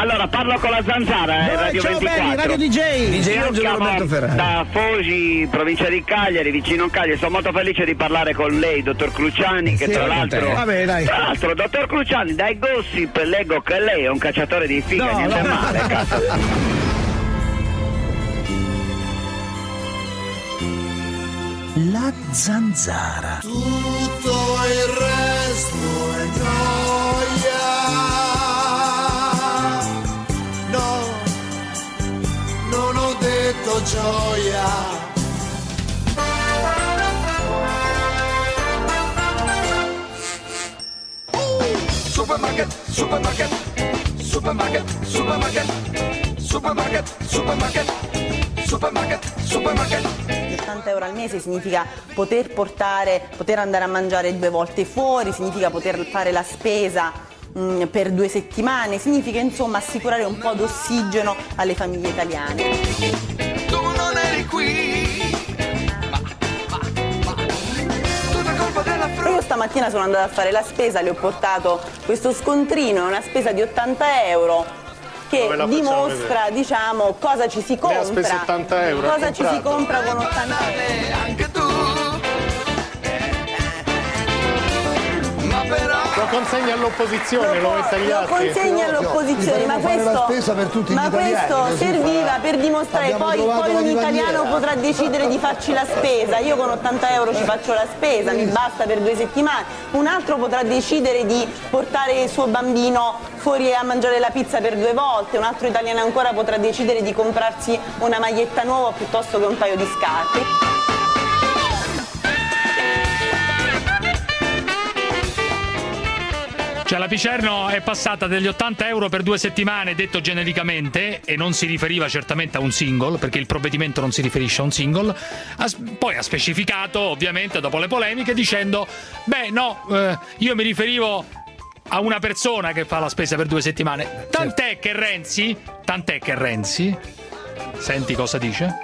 Allora, parlo con la Zanzara, Radio ciao 24. belli, Radio DJ. DJ Angelo Roberto Ferrari. Da Foci, provincia di Cagliari, vicino a Cagliari. Sono molto felice di parlare con lei, dottor Cruciani, che tra l'altro... Vabbè, dai. Tra l'altro, dottor Cruciani, dai gossip leggo che lei è un cacciatore di figa, niente male, cazzo. La Zanzara. Tutto il resto è gioia. No, non ho detto gioia. Supermarket, supermarket, supermarket, supermarket, supermarket, supermarket, supermarket, supermarket. 80 euro al mese significa poter andare a mangiare 2 volte fuori, significa poter fare la spesa per 2 settimane, significa insomma assicurare un po' d'ossigeno alle famiglie italiane. Tu non eri qui. Tutta colpa della frutta. Io stamattina sono andata a fare la spesa, le ho portato questo scontrino, è una spesa di 80 euro. Che dimostra, diciamo, cosa ci si compra. Lei ha speso 80 euro. Cosa ci si compra con 80 euro. Anche tu. Ma però Lo consegni all'opposizione, lo mette agli Lo atti. consegni all'opposizione, ma fare la questo, spesa per tutti gli ma italiani, questo così serviva per dimostrare abbiamo poi trovato la un italiano divaniera. potrà decidere di farci la spesa. Io con 80 euro ci faccio la spesa, mi basta per 2 settimane. Un altro potrà decidere di portare il suo bambino fuori a mangiare la pizza per 2 volte. Un altro italiano ancora potrà decidere di comprarsi una maglietta nuova piuttosto che un paio di scarpe. Cioè la Picerno è passata degli 80 euro per 2 settimane, detto genericamente, e non si riferiva certamente a un single, perché il provvedimento non si riferisce a un single. Poi ha specificato, ovviamente, dopo le polemiche, dicendo beh no, io mi riferivo a una persona che fa la spesa per 2 settimane. Tant'è che Renzi, senti cosa dice?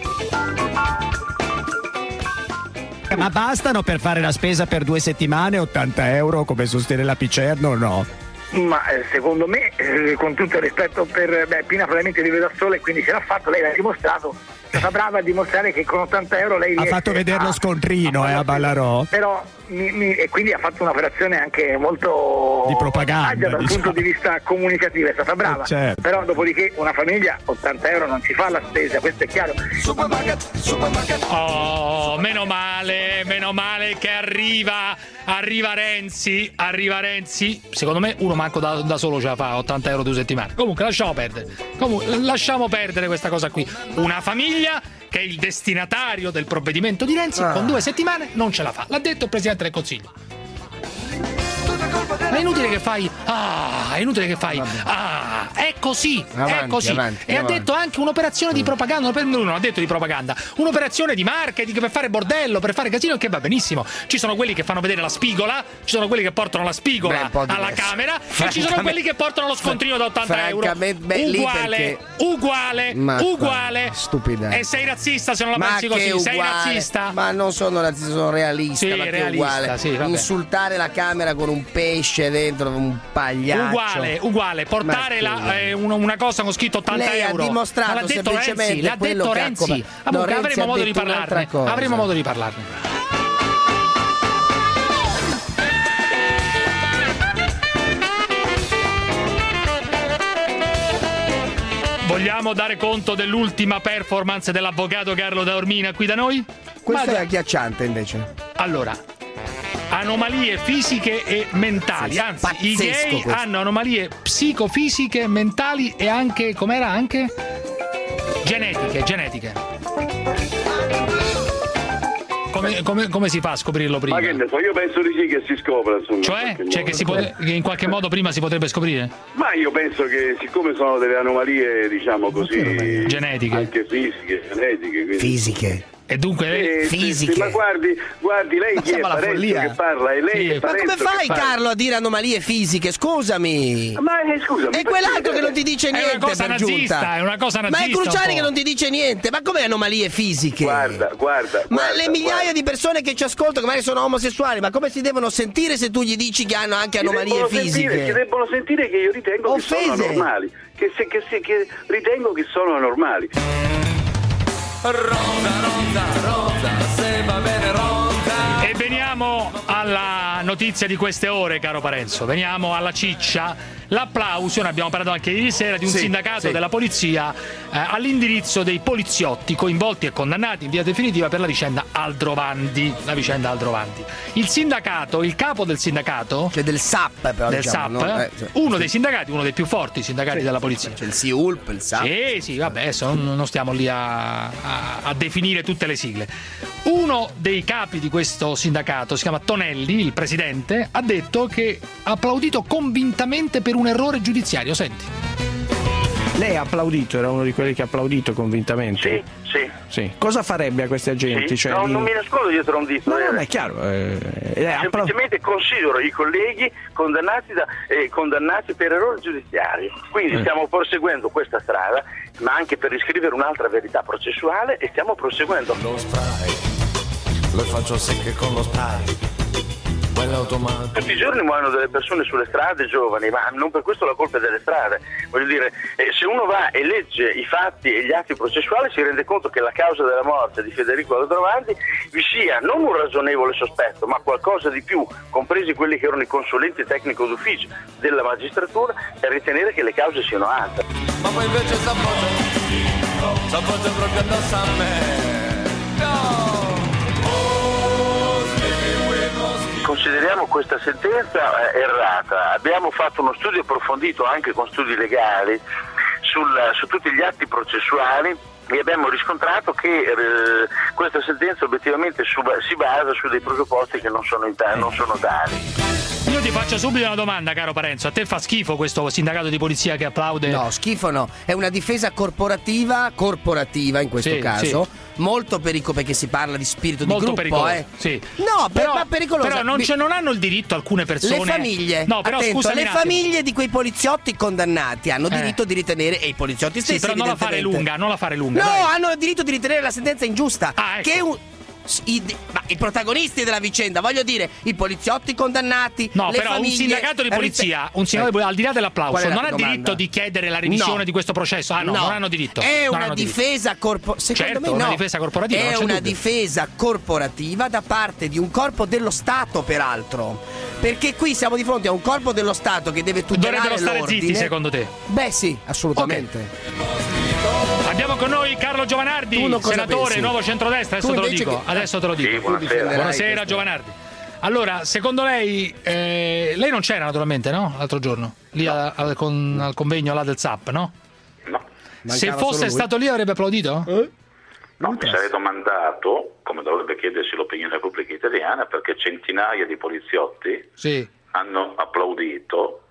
Ma bastano per fare la spesa per 2 settimane 80 euro come sostiene la Picerno o no? Ma secondo me, con tutto il rispetto per Pina, probabilmente vive da sola e quindi ce l'ha fatto, lei l'ha dimostrato, è stata brava a dimostrare che con 80 euro lei ha fatto vedere lo scontrino a Ballarò. Però e quindi ha fatto un'operazione anche molto di propaganda dal punto di vista comunicativo, è stata brava, certo. Però dopodiché una famiglia 80 euro non ci fa la spesa, questo è chiaro. Supermarket. Oh, meno male che arriva Renzi, secondo me uno manco da solo ce la fa 80 euro 2 settimane. Comunque lasciamo perdere questa cosa qui. Una famiglia che è il destinatario del provvedimento di Renzi con 2 settimane non ce la fa, l'ha detto il Presidente del Consiglio. Ma è inutile che fai è così. Ha detto anche un'operazione di propaganda, non ha detto di propaganda, un'operazione di marketing per fare bordello, per fare casino, che va benissimo. Ci sono quelli che fanno vedere la spigola, ci sono quelli che portano la spigola alla Camera e ci sono quelli che portano lo scontrino da 80 euro. Uguale. Stupida. E sei razzista se non la pensi così, sei razzista. Ma non sono razzista, sono realista. Sì, ma che realista, uguale. sì, vabbè. Insultare la Camera con un pesce dentro, un pagliaccio. Uguale. Portare una cosa con scritto 80 lei euro. ha dimostrato l'ha detto semplicemente Renzi, l'ha detto Renzi. Avremo modo di parlarne. Vogliamo dare conto dell'ultima performance dell'avvocato Carlo Taormina qui da noi? Questo è agghiacciante invece. Allora, anomalie fisiche e mentali, anzi i gay hanno anomalie psicofisiche, mentali e anche, com'era, anche genetiche. Come si fa a scoprirlo prima? Ma che ne so, io penso di sì che si scopra, insomma. Cioè che in qualche modo prima si potrebbe scoprire? Ma io penso che siccome sono delle anomalie, diciamo così, genetiche, anche fisiche, genetiche, quindi... Fisiche. E dunque fisiche. Sì, ma guardi, lei chi è Parenzo che parla? E lei è ma come fai, Carlo, a dire anomalie fisiche? Scusami. Ma scusami. E quell'altro che non ti dice niente. È una cosa nazista, è una cosa nazista. Ma è Cruciani che non ti dice niente. Ma come anomalie fisiche? Guarda. Ma le migliaia di persone che ci ascoltano, che magari sono omosessuali, ma come si devono sentire se tu gli dici che hanno anche anomalie fisiche? Che debbono sentire che io ritengo che sono anormali. Che ritengo che sono anormali. Rosa, se va bene rosa. E veniamo alla notizia di queste ore, caro Parenzo. Veniamo alla ciccia. L'applauso, ne abbiamo parlato anche ieri sera, di un sindacato della polizia all'indirizzo dei poliziotti coinvolti e condannati in via definitiva per la vicenda Aldrovandi. Il sindacato, il capo del sindacato, cioè del SAP, però, del diciamo, SAP, uno dei sindacati, uno dei più forti sindacati della polizia. C'è il SIULP, il SAP. Sì, vabbè, adesso non stiamo lì a definire tutte le sigle. Uno dei capi di questo sindacato, si chiama Tonelli, il presidente, ha detto che ha applaudito convintamente per un errore giudiziario. Senti. Lei ha applaudito, era uno di quelli che ha applaudito convintamente? Sì. Cosa farebbe a questi agenti? Sì. Non mi nascondo dietro un dito. No, è chiaro. Semplicemente considero i colleghi condannati per errori giudiziari. Quindi stiamo proseguendo questa strada, ma anche per riscrivere un'altra verità processuale, e stiamo proseguendo. Lo spray, lo faccio secche con lo spray. Tutti i giorni muoiono delle persone sulle strade giovani, ma non per questo la colpa è delle strade. Voglio dire, se uno va e legge i fatti e gli atti processuali si rende conto che la causa della morte di Federico Aldrovandi vi sia non un ragionevole sospetto, ma qualcosa di più, compresi quelli che erano i consulenti tecnico d'ufficio della magistratura, per ritenere che le cause siano altre. Ma poi invece s'appoggia proprio addosso a me. Consideriamo questa sentenza errata. Abbiamo fatto uno studio approfondito anche con studi legali su tutti gli atti processuali e abbiamo riscontrato che questa sentenza obiettivamente si basa su dei presupposti che non sono tali. Io ti faccio subito una domanda, caro Parenzo. A te fa schifo questo sindacato di polizia che applaude? No, schifo no. È una difesa corporativa in questo caso. Molto pericoloso, perché si parla di spirito molto di gruppo. Sì. No, ma pericoloso. Però non hanno il diritto alcune persone. Le famiglie. No, però attento, scusami le famiglie di quei poliziotti condannati hanno diritto di ritenere, e i poliziotti stessi. Sì, però non la fare lunga. No, dai. hanno il diritto di ritenere la sentenza ingiusta. Ecco. Che i protagonisti della vicenda, voglio dire, i poliziotti condannati, no, le però famiglie, un sindacato di polizia, al di là dell'applauso, non ha diritto di chiedere la revisione di questo processo. Non hanno diritto. È una difesa corporativa. Una difesa corporativa. È una difesa corporativa da parte di un corpo dello Stato, peraltro. Perché qui siamo di fronte a un corpo dello Stato che deve tutelare l'ordine. Dovrebbero stare zitti, secondo te? Beh, sì, assolutamente. Okay. Abbiamo con noi Carlo Giovanardi, senatore pensi? Nuovo Centrodestra, adesso te lo dico. Adesso te lo dico. Sì, buonasera Giovanardi. Allora, secondo lei non c'era naturalmente, no? L'altro giorno, lì al convegno là del SAP, no? No. Se fosse stato lì avrebbe applaudito? No, mi sarei domandato, come dovrebbe chiedersi l'opinione pubblica italiana, perché centinaia di poliziotti hanno applaudito,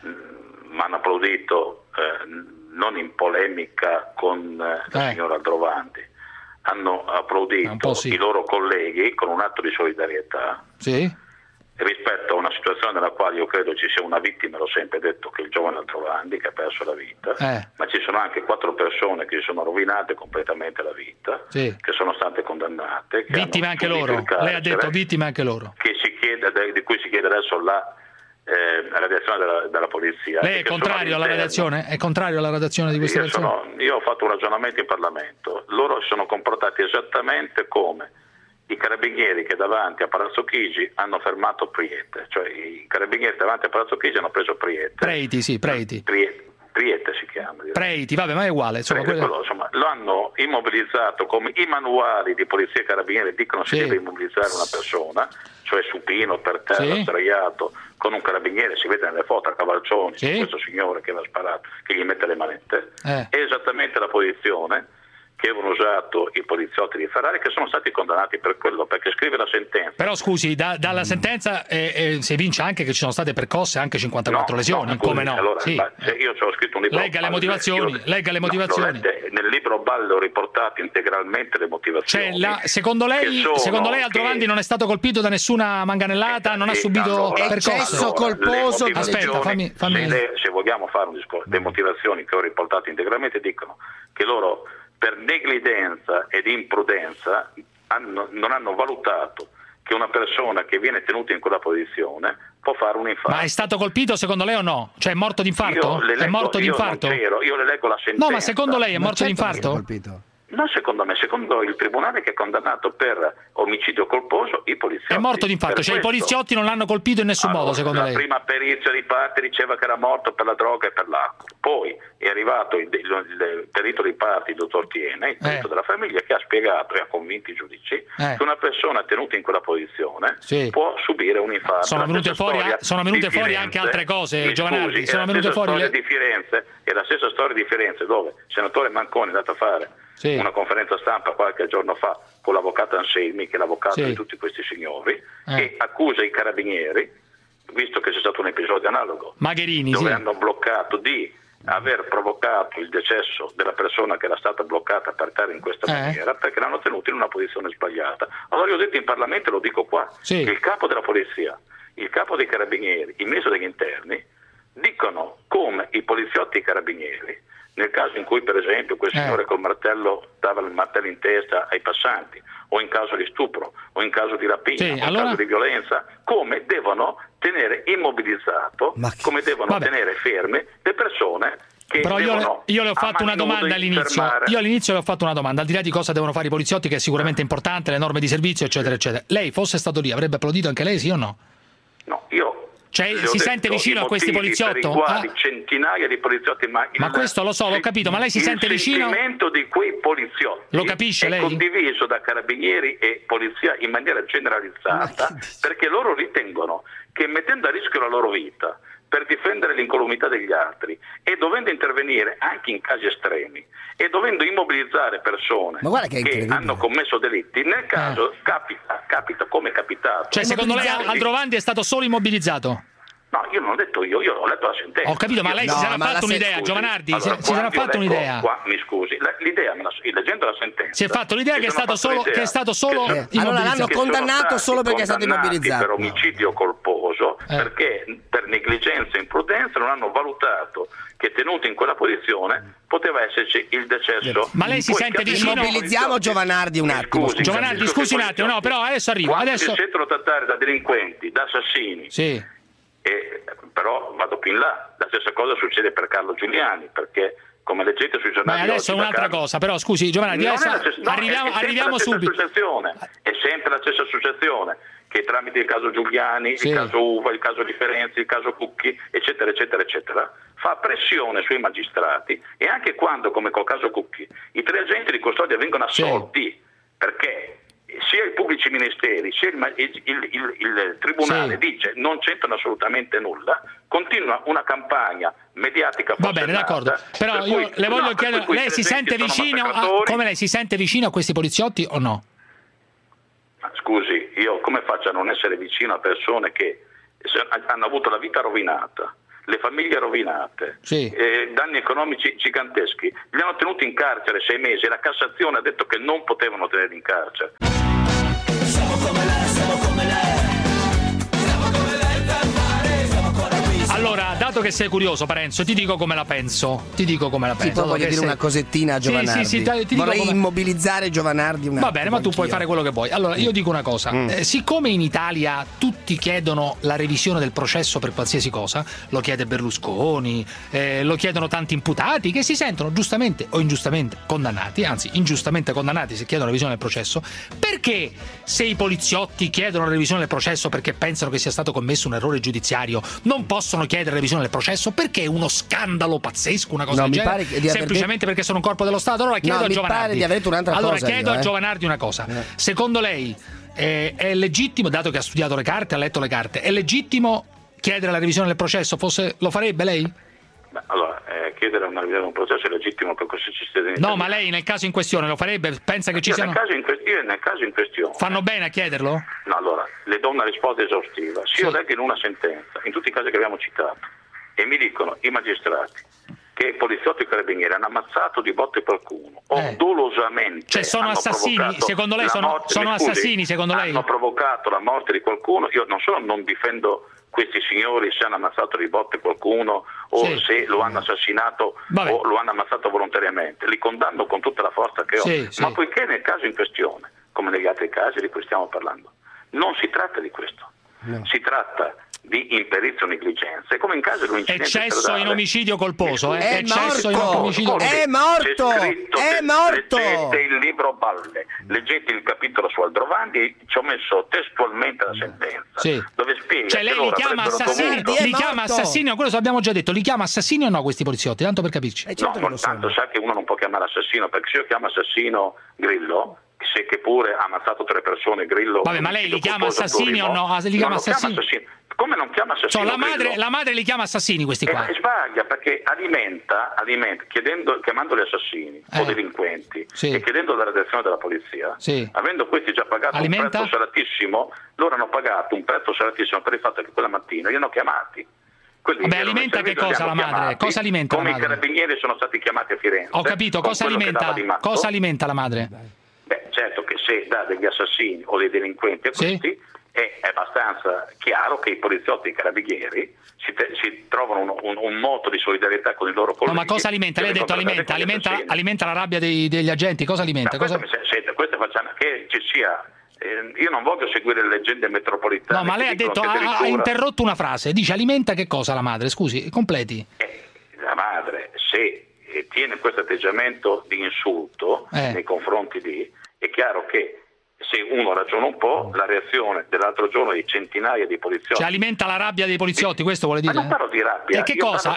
ma hanno applaudito non in polemica con la signora Aldrovandi, hanno applaudito i loro colleghi con un atto di solidarietà rispetto a una situazione nella quale io credo ci sia una vittima, l'ho sempre detto, che è il giovane Aldrovandi, che ha perso la vita, ma ci sono anche 4 persone che si sono rovinate completamente la vita, che sono state condannate, che vittime anche loro, lei ha detto vittime anche loro, di cui si chiede adesso la radiazione della polizia. Lei è contrario alla radiazione? È contrario alla radiazione di queste persone? Io ho fatto un ragionamento in Parlamento. Loro si sono comportati esattamente come i carabinieri che davanti a Palazzo Chigi hanno fermato Priete, cioè i carabinieri davanti a Palazzo Chigi hanno preso Priete. Preiti. Priete si chiama. Preiti, vabbè, ma è uguale. Lo hanno immobilizzato come i manuali di polizia e carabinieri dicono si deve immobilizzare una persona, cioè supino per terra, sdraiato, con un carabiniere, si vede nelle foto a cavalcioni, questo signore che va sparato, che gli mette le manette. È esattamente la posizione che avevano usato i poliziotti di Ferrari, che sono stati condannati per quello, perché scrive la sentenza. Però scusi, dalla sentenza si evince anche che ci sono state percosse anche 54 lesioni, come no? Allora, sì. io ci ho scritto un libro. Legga le motivazioni, nel libro Ballo ho riportato integralmente le motivazioni. Cioè, secondo lei Aldrovandi non è stato colpito da nessuna manganellata, non ha subito eccesso colposo. Aspetta, fammi. Se vogliamo fare un discorso, le motivazioni che ho riportato integralmente dicono che loro, per negligenza ed imprudenza, non hanno valutato che una persona che viene tenuta in quella posizione può fare un infarto. Ma è stato colpito secondo lei o no? Cioè è morto d'infarto? È morto d'infarto? Io le leggo la sentenza. No, ma secondo lei è morto d'infarto? Non secondo me, secondo il tribunale che ha condannato per omicidio colposo i poliziotti. È morto d'infarto, cioè i poliziotti non l'hanno colpito in nessun modo, secondo lei? La prima perizia di parte diceva che era morto per la droga e per l'acqua. Poi è arrivato il perito di parte, il dottor Tiene, il perito della famiglia, che ha spiegato e ha convinto i giudici che una persona tenuta in quella posizione può subire un infarto. Sono venute fuori anche altre cose, Giovanardi. Sono venute fuori di Firenze, è la stessa storia di Firenze, dove il senatore Manconi è andato a fare una conferenza stampa qualche giorno fa con l'avvocato Anselmi, che è l'avvocato di tutti questi signori, che accusa i carabinieri, visto che c'è stato un episodio analogo, Magherini, dove hanno bloccato di aver provocato il decesso della persona che era stata bloccata per terra in questa maniera, perché l'hanno tenuto in una posizione sbagliata. Allora io ho detto in Parlamento, e lo dico qua, che il capo della polizia, il capo dei carabinieri, il ministro degli interni dicono come i poliziotti e i carabinieri, nel caso in cui per esempio quel signore col martello dava il martello in testa ai passanti, o in caso di stupro, o in caso di rapina, o in caso di violenza, come devono tenere immobilizzato, come devono tenere ferme le persone che però io le ho fatto una domanda all'inizio. Io all'inizio le ho fatto una domanda, al di là di cosa devono fare i poliziotti, che è sicuramente importante, le norme di servizio, eccetera, eccetera. Lei fosse stato lì, avrebbe applaudito anche lei, sì o no? No, io... Cioè si sente vicino a questi poliziotti? Centinaia di poliziotti, ma questo lo so, l'ho capito, ma lei si sente vicino? Il sentimento di quei poliziotti lo capisce lei? È condiviso da carabinieri e polizia in maniera generalizzata, perché loro ritengono che mettendo a rischio la loro vita per difendere l'incolumità degli altri e dovendo intervenire anche in casi estremi e dovendo immobilizzare persone che hanno commesso delitti, nel caso capita come è capitato. Cioè secondo lei Aldrovandi è stato solo immobilizzato? No, io non ho detto io ho letto la sentenza. Ho capito, ma lei si sarà fatto un'idea, Giovanardi? Allora, si sarà fatto un'idea? Mi scusi, l'idea, leggendo la sentenza, si è fatto l'idea che è stato solo immobilizzato. Allora l'hanno condannato solo perché è stato immobilizzato. Per omicidio colposo, perché per negligenza e imprudenza non hanno valutato che tenuto in quella posizione poteva esserci il decesso. Ma lei si sente vicino? Immobilizziamo Giovanardi un attimo. Giovanardi, scusi un attimo, no, però adesso arrivo. Si sentono trattare da delinquenti, da assassini. Sì. Però vado più in là, la stessa cosa succede per Carlo Giuliani, perché come leggete sui giornali adesso è un'altra cosa, però scusi Giovanardi, arriviamo subito. È sempre la stessa associazione che tramite il caso Giuliani, il caso Uva, il caso Differenzi, il caso Cucchi, eccetera eccetera eccetera, fa pressione sui magistrati, e anche quando, come col caso Cucchi, i 3 agenti di custodia vengono assolti perché sia i pubblici ministeri sia il tribunale dice non c'entrano assolutamente nulla, continua una campagna mediatica. Va bene, d'accordo, però io le voglio chiedere, lei si sente vicino come lei si sente vicino a questi poliziotti o no? Scusi, io come faccio a non essere vicino a persone che hanno avuto la vita rovinata, le famiglie rovinate, danni economici giganteschi, li hanno tenuti in carcere 6 mesi e la Cassazione ha detto che non potevano tenerli in carcere. Siamo come lei, siamo come lei, siamo come lei per fare, siamo ancora qui. Allora, dato che sei curioso, Parenzo, ti dico come la penso. Sì, poi voglio dire una cosettina a Giovanardi. Sì, vorrei immobilizzare Giovanardi un attimo. Va bene, ma tu puoi fare quello che vuoi. Allora, io dico una cosa. Siccome in Italia tutti chiedono la revisione del processo per qualsiasi cosa, lo chiede Berlusconi, lo chiedono tanti imputati che si sentono giustamente o ingiustamente condannati, anzi ingiustamente condannati se chiedono la revisione del processo, perché se i poliziotti chiedono la revisione del processo perché pensano che sia stato commesso un errore giudiziario, non possono chiedere la revisione del processo? Perché è uno scandalo pazzesco una cosa del genere? Semplicemente perché sono un corpo dello Stato? Allora chiedo a Giovanardi. A Giovanardi una cosa. Secondo lei è legittimo, dato che ha studiato le carte, ha letto le carte, è legittimo chiedere la revisione del processo? Lo farebbe lei? Allora, chiedere una riunione di un processo è legittimo per questo ci stia dentro. No, ma lei nel caso in questione lo farebbe? Pensa che ci siano... Nel caso in questione. Fanno bene a chiederlo? No, allora, le do una risposta esaustiva. Se io leggo in una sentenza, in tutti i casi che abbiamo citato, e mi dicono i magistrati che poliziotti e carabinieri hanno ammazzato di botte qualcuno o dolosamente, cioè sono assassini, secondo lei sono assassini, secondo lei? Hanno provocato la morte di qualcuno. Io non solo non difendo questi signori se hanno ammazzato di botte qualcuno o se lo hanno assassinato o lo hanno ammazzato volontariamente, li condanno con tutta la forza che ho, ma poiché nel caso in questione, come negli altri casi di cui stiamo parlando, non si tratta di questo, si tratta di imperizia o negligenza, è come in caso di un incidente eccesso in omicidio colposo, è morto. Leggete il libro Balle, leggete il capitolo su Aldrovandi, ci ho messo testualmente la sentenza dove spiega, cioè lei li chiama assassini, assassini, quello abbiamo già detto, li chiama assassini o no questi poliziotti, tanto per capirci? No, tanto sa che uno non può chiamare assassino, perché se io chiamo assassino Grillo, se che pure ha ammazzato 3 persone, Grillo. Vabbè, ma lei li chiama assassini o no? Li chiama assassini? Come non chiama assassino? La madre li chiama assassini questi qua. Sbaglia, perché alimenta chiamandoli assassini o delinquenti e chiedendo la redazione della polizia, avendo questi già pagato un prezzo salatissimo, loro hanno pagato un prezzo salatissimo per il fatto che quella mattina li hanno chiamati. Vabbè, alimenta che cosa la madre? Cosa alimenta la madre? Come i carabinieri sono stati chiamati a Firenze. Ho capito, cosa alimenta la madre? Beh, certo che se dà degli assassini o dei delinquenti a questi è abbastanza chiaro che i poliziotti e i carabinieri si trovano un moto di solidarietà con i loro colleghi. No, ma cosa alimenta? Lei ha detto alimenta la rabbia degli agenti, cosa alimenta? Queste facciamo che ci sia. Io non voglio seguire le leggende metropolitane. No, ma lei ha detto, ha interrotto una frase, dice alimenta che cosa la madre? Scusi, completi. La madre, se tiene questo atteggiamento di insulto nei confronti di, è chiaro che se uno ragiona un po', la reazione dell'altro giorno di centinaia di poliziotti. Cioè alimenta la rabbia dei poliziotti, questo vuole dire? Ma non parlo di rabbia. E che cosa?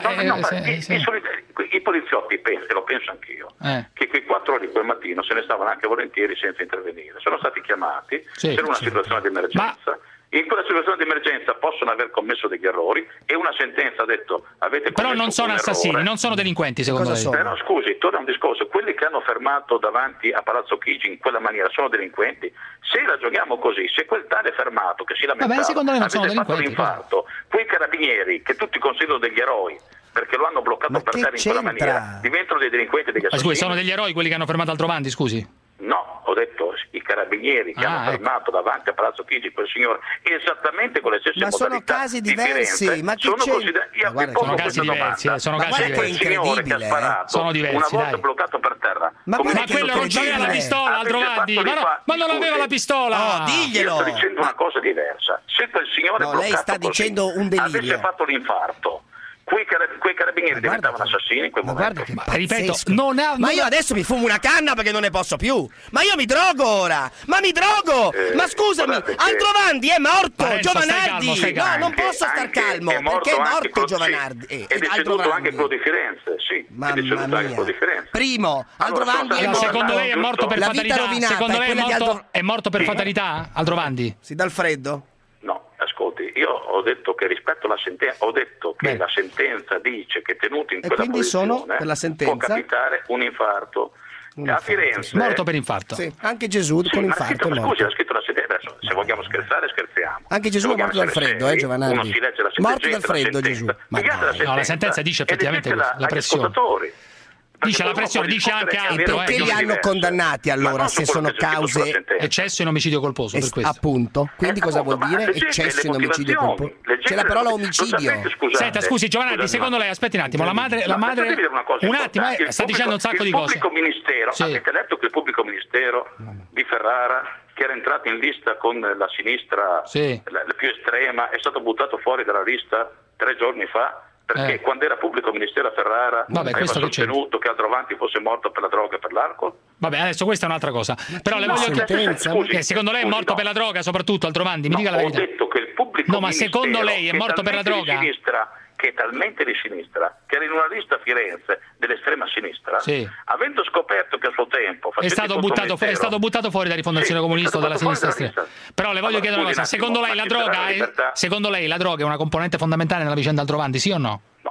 I poliziotti, e lo penso anch'io, che quei 4 ore di quel mattino se ne stavano anche volentieri senza intervenire. Sono stati chiamati per una situazione di emergenza. In quella situazione di emergenza possono aver commesso degli errori e una sentenza ha detto avete commesso però non sono assassini, non sono delinquenti secondo lei. Però scusi, torna un discorso, quelli che hanno fermato davanti a Palazzo Chigi in quella maniera sono delinquenti? Se ragioniamo così, se quel tale fermato che si lamentava avete fatto l'infarto, quei carabinieri che tutti considerano degli eroi perché lo hanno bloccato per terra in quella maniera, diventano dei delinquenti e degli assassini. Scusi, sono degli eroi quelli che hanno fermato Aldrovandi, scusi? No, ho detto i carabinieri che hanno fermato davanti a Palazzo Chigi quel signore esattamente con le stesse modalità. Ma sono casi diversi, Firenze, ma che sono casi diversi, sono casi diversi. Il signore che ha sparato una volta bloccato per terra. Ma quello non c'aveva la pistola, Aldrovandi, ma non aveva la pistola. No, diglielo. Io sto dicendo una cosa diversa. Se quel signore bloccato lei sta dicendo un delirio. Avesse fatto l'infarto, quei carabinieri diventavano assassini in quel momento. Ripeto, ma io adesso mi fumo una canna perché non ne posso più. Ma io mi drogo ora. Ma ma scusami, Aldrovandi è morto. Giovanardi. No, non posso star calmo perché è morto Giovanardi. Ed è deceduto anche quello di Firenze, sì. È deceduto anche quello di Firenze. Primo, Aldrovandi è morto. Secondo lei è morto per fatalità? Secondo lei è morto per fatalità Aldrovandi? Sì, dal freddo? Ascolti, io ho detto che rispetto alla sentenza, ho detto che la sentenza dice che tenuti in quella posizione può capitare un infarto. A Firenze morto per infarto. Sì, anche Gesù con infarto è morto. Scusi, ha scritto la sentenza. Adesso, se vogliamo scherzare, scherziamo. Anche Gesù è morto dal freddo, Giovanardi. Uno si legge la sentenza. Morto dal freddo Gesù. No, la sentenza dice effettivamente la pressione. Dice la pressione, dice anche altro. Perché li hanno condannati allora se sono cause eccesso in omicidio colposo? Per questo. Appunto. Quindi cosa vuol dire eccesso in omicidio colposo? C'è la parola omicidio. Senta, scusi Giovanardi, secondo lei, aspetti un attimo, la madre un attimo, sta dicendo un sacco di cose. Il pubblico ministero, avete letto che il pubblico ministero di Ferrara, che era entrato in lista con la sinistra la più estrema, è stato buttato fuori dalla lista 3 giorni fa? Perché quando era pubblico ministero a Ferrara aveva sostenuto che Aldrovandi fosse morto per la droga e per l'alcol? Vabbè, adesso questa è un'altra cosa. Però le voglio chiedere, secondo lei è morto per la droga soprattutto Aldrovandi? Mi dica la verità. Ho detto che il pubblico ministero, secondo lei è morto per la droga? Che è talmente di sinistra, che era in una lista a Firenze dell'estrema sinistra, avendo scoperto che a suo tempo è stato buttato fuori da Rifondazione Comunista o dalla sinistra estrema. Però le voglio chiedere una cosa, secondo lei la droga è una componente fondamentale nella vicenda Aldrovandi, sì o no? No, allora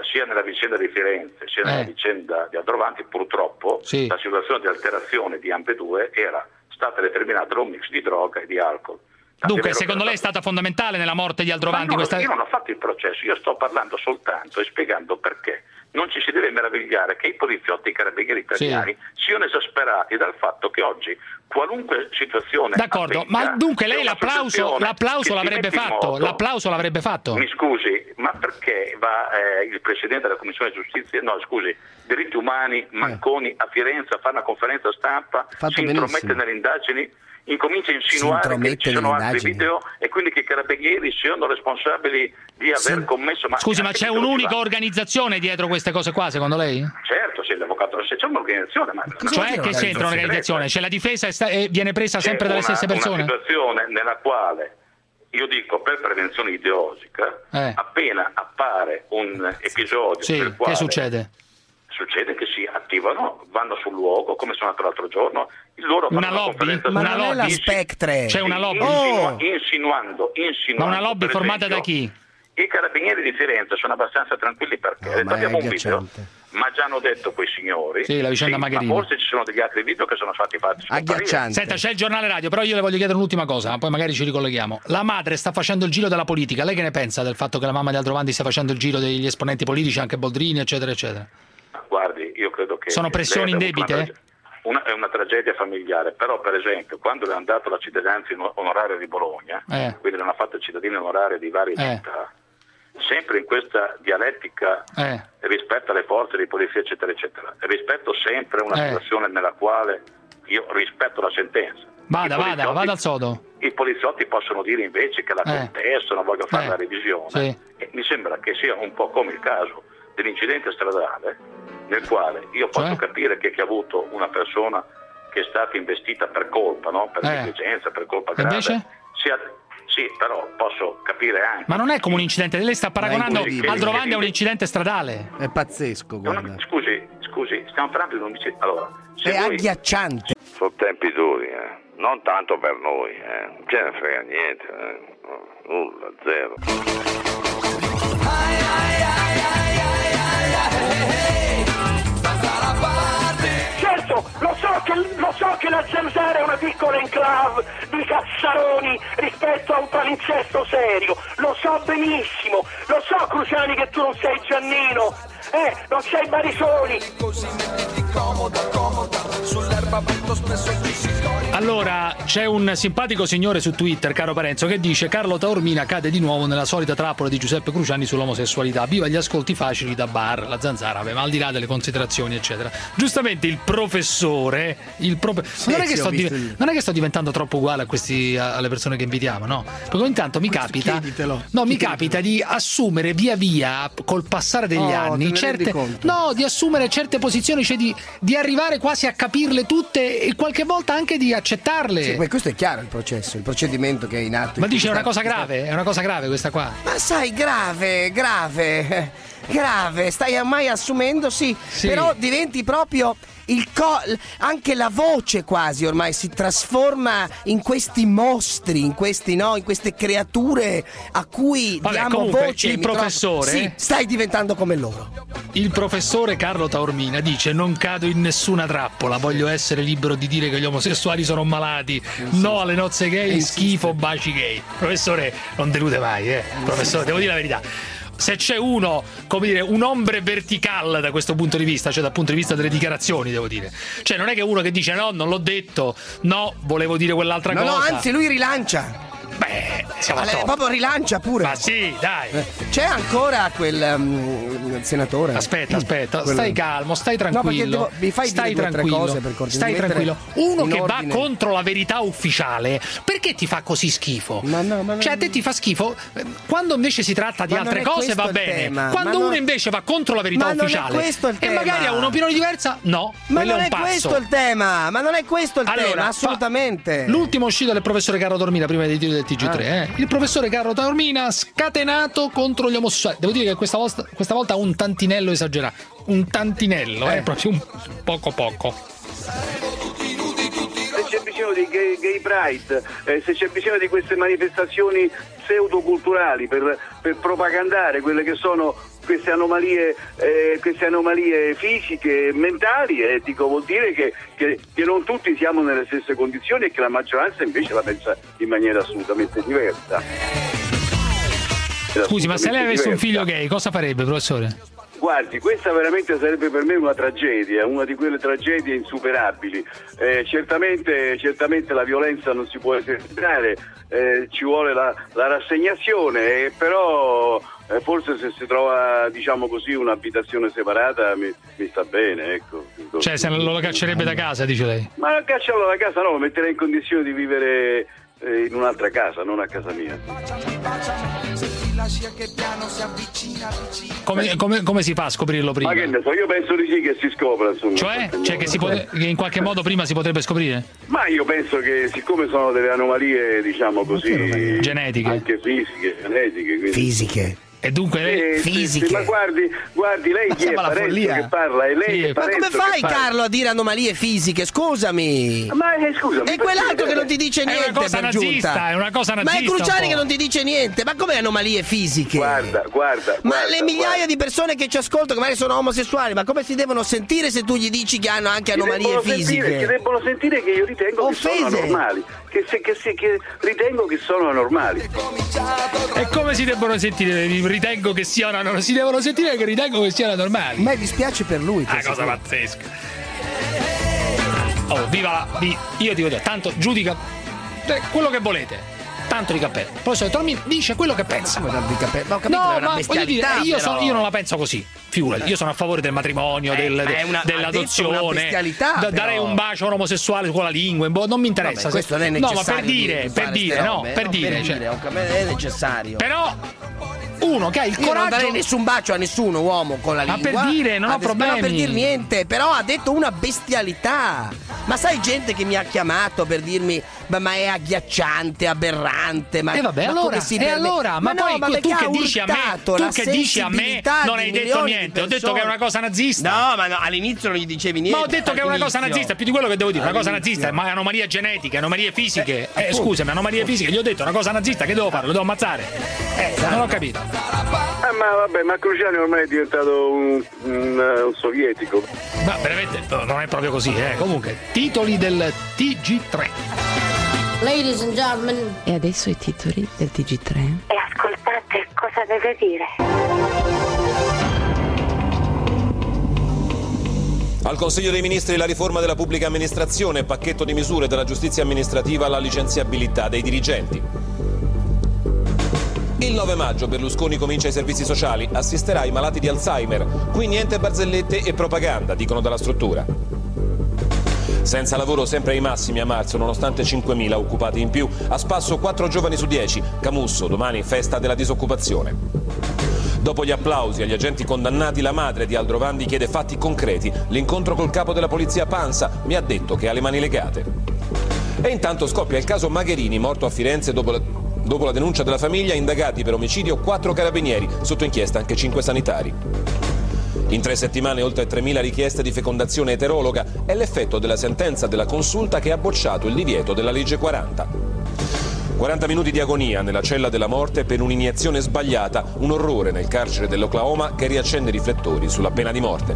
sia nella vicenda di Firenze sia nella vicenda di Aldrovandi, purtroppo la situazione di alterazione di ambedue era stata determinata da un mix di droga e di alcol. Dunque, secondo lei è stata fondamentale nella morte di Aldrovandi? Io non ho fatto il processo, io sto parlando soltanto e spiegando perché non ci si deve meravigliare che i poliziotti e i carabinieri italiani siano esasperati dal fatto che oggi qualunque situazione... D'accordo, ma dunque lei l'applauso l'avrebbe fatto? L'applauso l'avrebbe fatto? Mi scusi, ma perché va il Presidente della Commissione Giustizia, diritti umani, Manconi, a Firenze a fare una conferenza stampa, si intromette nelle indagini, incomincia a insinuare che ci sono altri video e quindi che i carabinieri siano responsabili di aver commesso... Scusi, ma c'è un'unica organizzazione dietro queste cose qua, secondo lei? Certo, se l'avvocato, se c'è un'organizzazione... Cioè che c'entra un'organizzazione? C'è la difesa e viene presa sempre dalle stesse persone? Una situazione nella quale, io dico per prevenzione ideologica, appena appare un episodio per quale... Che succede? Succede che si attivano, vanno sul luogo, come sono andato l'altro giorno, loro una lobby? Ma non è la Spectre. C'è una lobby? Insinuando. Ma una lobby formata da chi? I carabinieri di Firenze sono abbastanza tranquilli perché abbiamo un video, ma già hanno detto quei signori. Sì, la vicenda Magherini. Ma forse ci sono degli altri video che sono stati fatti agghiaccianti. Senta, c'è il giornale radio, però io le voglio chiedere un'ultima cosa, poi magari ci ricolleghiamo. La madre sta facendo il giro della politica. Lei che ne pensa del fatto che la mamma di Aldrovandi stia facendo il giro degli esponenti politici, anche Boldrini, eccetera, eccetera? Guardi, io credo che... Sono pressioni indebite? È una tragedia familiare, però per esempio quando le hanno dato la cittadinanza onoraria di Bologna, quindi non ha fatto il cittadino onorario di varie città, sempre in questa dialettica rispetto alle forze di polizia eccetera eccetera, rispetto sempre una situazione nella quale io rispetto la sentenza. Vada al sodo. I poliziotti possono dire invece che la contestano, voglio fare la revisione, e mi sembra che sia un po' come il caso dell'incidente stradale, nel quale io posso capire che chi ha avuto una persona che è stata investita per colpa, no? Per negligenza, per colpa grave, sì, però posso capire anche... Ma non è come un incidente, lei sta paragonando Aldrovandi a un incidente stradale. È pazzesco, guarda. Scusi, stiamo parlando di un incidente... Allora, è agghiacciante. Sono tempi duri, non tanto per noi, non ce ne frega niente, nulla, zero. Lo so che la Zanzara è una piccola enclave di cazzaroni rispetto a un palinsesto serio, lo so benissimo, lo so Cruciani che tu non sei Giannino, non sei Barisoni. Allora, c'è un simpatico signore su Twitter, caro Parenzo, che dice: Carlo Taormina cade di nuovo nella solita trappola di Giuseppe Cruciani sull'omosessualità. Viva gli ascolti facili da bar, la Zanzara, ma al di là delle considerazioni, eccetera. Giustamente il professore, non è che sto diventando troppo uguale a alle persone che invitiamo, no? Perché intanto mi capita di assumere via via, col passare degli anni, di assumere certe posizioni, cioè di arrivare quasi a capirle tutte e qualche volta anche di accettarle. Sì, questo è chiaro, il procedimento che è in atto. Ma dice è una cosa grave? È una cosa grave questa qua? Ma sai, grave, stai ormai assumendo, sì. Però diventi proprio anche la voce quasi ormai si trasforma in questi mostri, in queste creature a cui diamo voce. Il professore, sì, stai diventando come loro. Il professore Carlo Taormina dice: non cado in nessuna trappola, voglio essere libero di dire che gli omosessuali sono malati, no alle nozze gay, schifo, baci gay. Professore non delude mai, professore, devo dire la verità. Se c'è uno, come dire, un ombre vertical da questo punto di vista, cioè dal punto di vista delle dichiarazioni, devo dire. Cioè non è che uno che dice no, non l'ho detto, no, volevo dire quell'altra cosa. No, anzi lui rilancia. Beh, siamo proprio rilancia pure. Ma sì, dai. C'è ancora quel senatore. Aspetta, stai calmo, stai tranquillo. No, mi fai stai dire tranquillo. Cose per stai tranquillo. Uno che va contro la verità ufficiale, perché ti fa così schifo? Cioè a te ti fa schifo quando invece si tratta di altre cose, va bene. Quando uno invece va contro la verità ufficiale e magari ha un'opinione diversa, no. Ma non è questo il tema. Assolutamente. L'ultimo uscito del professore Carlo Taormina prima dei titoli del TG3, il professore Carlo Taormina scatenato contro gli omosessuali. Devo dire che questa volta un tantinello esagerato, proprio un poco. Se c'è bisogno di gay pride, se c'è bisogno di queste manifestazioni pseudoculturali per propagandare quelle che sono queste anomalie fisiche e mentali, vuol dire che non tutti siamo nelle stesse condizioni e che la maggioranza invece la pensa in maniera assolutamente diversa. Scusi, ma se lei avesse un figlio gay, cosa farebbe, professore? Guardi, questa veramente sarebbe per me una tragedia, una di quelle tragedie insuperabili. Certamente la violenza non si può esercitare, ci vuole la rassegnazione, però forse se si trova, diciamo così, un'abitazione separata mi sta bene, ecco. Cioè se lo caccerebbe da casa, dice lei? Ma non cacciarlo da casa, no, lo metterei in condizione di vivere in un'altra casa, non a casa mia. Come si fa a scoprirlo prima? Ma che ne so, io penso di sì che si scopra, insomma. Cioè che in qualche modo prima si potrebbe scoprire? Ma io penso che siccome sono delle anomalie, diciamo così, genetiche, anche fisiche, genetiche, quindi... fisiche. E dunque fisiche. Sì, ma guardi, lei chi è Parenzo che parla? E lei sì. Ma come fai, Carlo, a dire anomalie fisiche? Scusami. Ma scusami. E quell'altro che non ti dice niente, è una cosa nazista, è una cosa nazista. Ma è Cruciani che non ti dice niente. Ma come anomalie fisiche? Guarda. Ma le migliaia di persone che ci ascoltano, che magari sono omosessuali, ma come si devono sentire se tu gli dici che hanno anche anomalie fisiche? Che debbono sentire che io ritengo che sono anormali. Che ritengo che sono anormali. E come si debbono sentire? Ritengo che siano anormali. Si devono sentire che ritengo che siano normali. Ma mi dispiace per lui. Una cosa pazzesca. Oh, io dico, tanto giudica quello che volete. Tanto di cappello. Professore Tolmi dice quello che pensa. Ma voglio dire, io non la penso così. Figurati, io sono a favore del matrimonio, dell'adozione. Darei un bacio a un omosessuale con la lingua, non mi interessa. Questo non è necessario. No, ma per dire. È necessario. Però uno che ha il coraggio. Non darei nessun bacio a nessuno uomo con la lingua. Ma per dire, non ho problemi. Ma per dire niente, però ha detto una bestialità. Ma sai gente che mi ha chiamato per dirmi ma è agghiacciante, aberrante, ma vabbè, ma allora, come si ma poi tu che dici a me non hai detto niente. Ho detto che è una cosa nazista. No, ma all'inizio non gli dicevi niente. Ma ho detto che è una cosa nazista, più di quello che devo dire, una cosa nazista, ma anomalie genetiche, anomalie fisiche. Scusami, anomalie fisiche, gli ho detto una cosa nazista, che devo fare? Lo devo ammazzare? Non ho capito. Ma Cruciani ormai è diventato un sovietico. Ma veramente non è proprio così, Comunque, titoli del TG3. Ladies and gentlemen. E adesso i titoli del TG3. E ascoltate cosa deve dire. Al Consiglio dei Ministri la riforma della pubblica amministrazione, pacchetto di misure dalla giustizia amministrativa alla licenziabilità dei dirigenti. Il 9 maggio Berlusconi comincia i servizi sociali, assisterà i malati di Alzheimer, qui niente barzellette e propaganda, dicono dalla struttura. Senza lavoro sempre ai massimi a marzo, nonostante 5.000 occupati in più, a spasso 4 giovani su 10, Camusso, domani festa della disoccupazione. Dopo gli applausi agli agenti condannati, la madre di Aldrovandi chiede fatti concreti. L'incontro col capo della polizia Pansa mi ha detto che ha le mani legate. E intanto scoppia il caso Magherini, morto a Firenze dopo la denuncia della famiglia, indagati per omicidio 4 carabinieri, sotto inchiesta anche 5 sanitari. In 3 settimane oltre 3.000 richieste di fecondazione eterologa è l'effetto della sentenza della consulta che ha bocciato il divieto della legge 40. 40 minuti di agonia nella cella della morte per un'iniezione sbagliata, un orrore nel carcere dell'Oklahoma che riaccende i riflettori sulla pena di morte.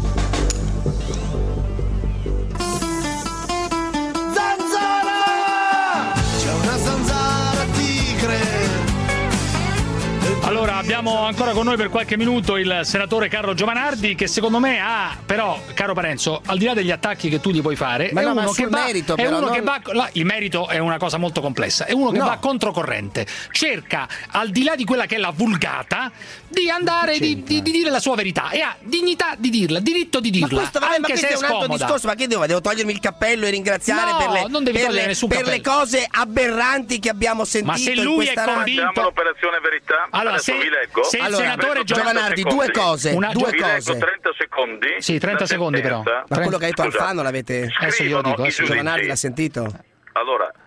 Zanzara! C'è una zanzara tigre. Allora, abbiamo ancora con noi per qualche minuto il senatore Carlo Giovanardi, che secondo me ha, però, caro Parenzo, al di là degli attacchi che tu gli puoi fare, ma è no, uno ma che va, merito, è però, uno non... che va, il merito è una cosa molto complessa, è uno che va controcorrente, cerca, al di là di quella che è la vulgata, di andare, di dire la sua verità, e ha dignità di dirla, diritto di dirla, anche se è un altro discorso. Ma che devo togliermi il cappello e ringraziare per le cose aberranti che abbiamo sentito? Ma se lui è convinto, l'operazione verità, allora, adesso vi leggo. Se il senatore Giovanardi, due cose. Vi leggo 30 secondi. Sì, 30 secondi però. Ma quello che hai detto Alfano l'avete... Adesso io lo dico. Giovanardi l'ha sentito? Allora,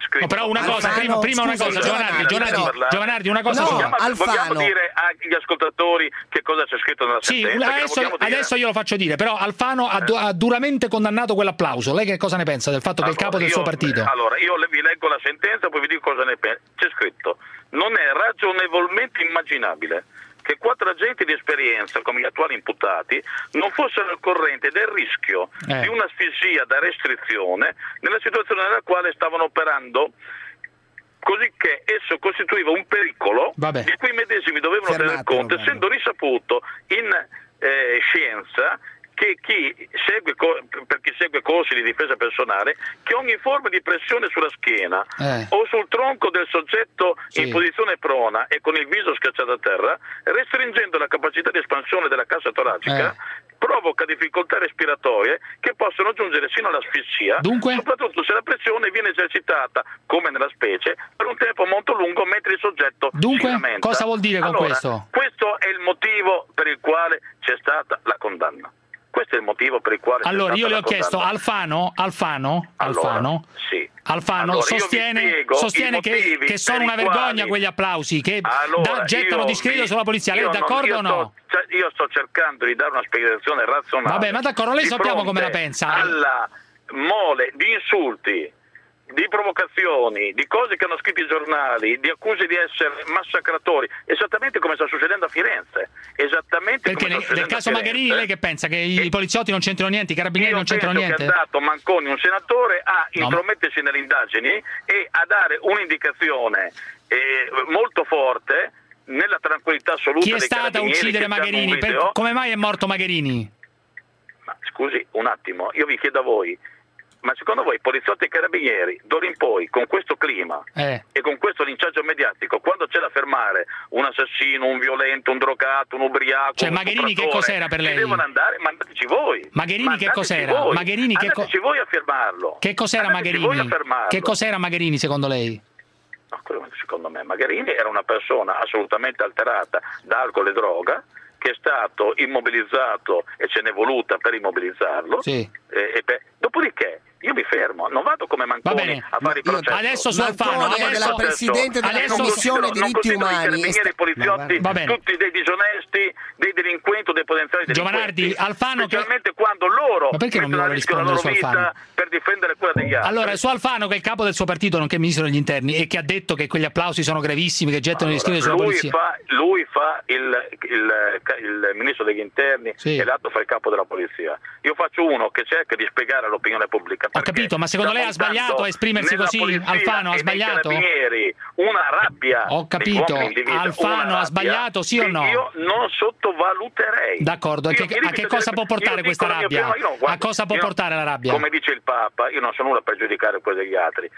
scritto. Però una cosa, prima una cosa, Giovanardi, una cosa. Vogliamo dire agli ascoltatori che cosa c'è scritto nella sentenza? Adesso io lo faccio dire, però Alfano ha duramente condannato quell'applauso. Lei che cosa ne pensa del fatto che il capo del suo partito? Allora, io vi leggo la sentenza, poi vi dico cosa ne penso. C'è scritto: non è ragionevolmente immaginabile che 4 agenti di esperienza, come gli attuali imputati, non fossero al corrente del rischio di un'asfissia da restrizione nella situazione nella quale stavano operando, così che esso costituiva un pericolo di cui i medesimi dovevano tener conto, essendo risaputo in scienza che per chi segue corsi di difesa personale, che ogni forma di pressione sulla schiena o sul tronco del soggetto in posizione prona e con il viso schiacciato a terra, restringendo la capacità di espansione della cassa toracica, provoca difficoltà respiratorie che possono giungere sino all'asfissia, soprattutto se la pressione viene esercitata, come nella specie, per un tempo molto lungo mentre il soggetto si lamenta. Cosa vuol dire con questo? Questo è il motivo per il quale c'è stata la condanna. Questo è il motivo per il quale allora io le ho chiesto Alfano sostiene che sono una vergogna quegli applausi, che gettano discredito sulla polizia. Lei è d'accordo o no? Io sto cercando di dare una spiegazione razionale. Vabbè, ma d'accordo, lei sappiamo come la pensa. Alla mole di insulti, di provocazioni, di cose che hanno scritto i giornali, di accuse di essere massacratori, esattamente come sta succedendo a Firenze. Perché nel caso Magherini lei che pensa? Che i poliziotti non c'entrano niente, i carabinieri non c'entrano niente? Io penso che è andato Manconi, un senatore, a intromettersi nelle indagini e a dare un'indicazione molto forte nella tranquillità assoluta. Chi è stata a uccidere Magherini? Come mai è morto Magherini? Ma scusi un attimo, io vi chiedo a voi, ma secondo voi poliziotti e carabinieri d'ora in poi, con questo clima e con questo linciaggio mediatico, quando c'è da fermare un assassino, un violento, un drogato, un ubriaco, cioè Magherini che cos'era per lei? Devono andare, mandateci voi. Magherini che cos'era? Mandateci voi a fermarlo. Che cos'era Magherini? Che cos'era Magherini secondo lei? No, secondo me Magherini era una persona assolutamente alterata da alcol e droga, che è stato immobilizzato e ce n'è voluta per immobilizzarlo. Dopodiché io mi fermo, non vado come Manconi a fare i processi. Adesso su Alfano, la presidente della commissione diritti umani, i poliziotti tutti dei disonesti, dei delinquenti o dei potenziali delinquenti. Giovanardi, Alfano, specialmente quando loro mettono a rischio la loro vita per difendere quella degli altri. Allora, su Alfano, che è il capo del suo partito, nonché ministro degli interni, e che ha detto che quegli applausi sono gravissimi, che gettano le scritte sulla polizia. Lui fa il ministro degli interni e l'altro fa il capo della polizia. Io faccio uno che cerca di spiegare all'opinione pubblica. Ho capito, ma secondo lei ha sbagliato a esprimersi così? Alfano ha sbagliato? Una rabbia. Ho capito, Alfano ha sbagliato, sì o no? Io non sottovaluterei. D'accordo, a che cosa può portare questa rabbia? A cosa può portare la rabbia? Come dice il Papa, io non sono nulla per giudicare quello degli altri.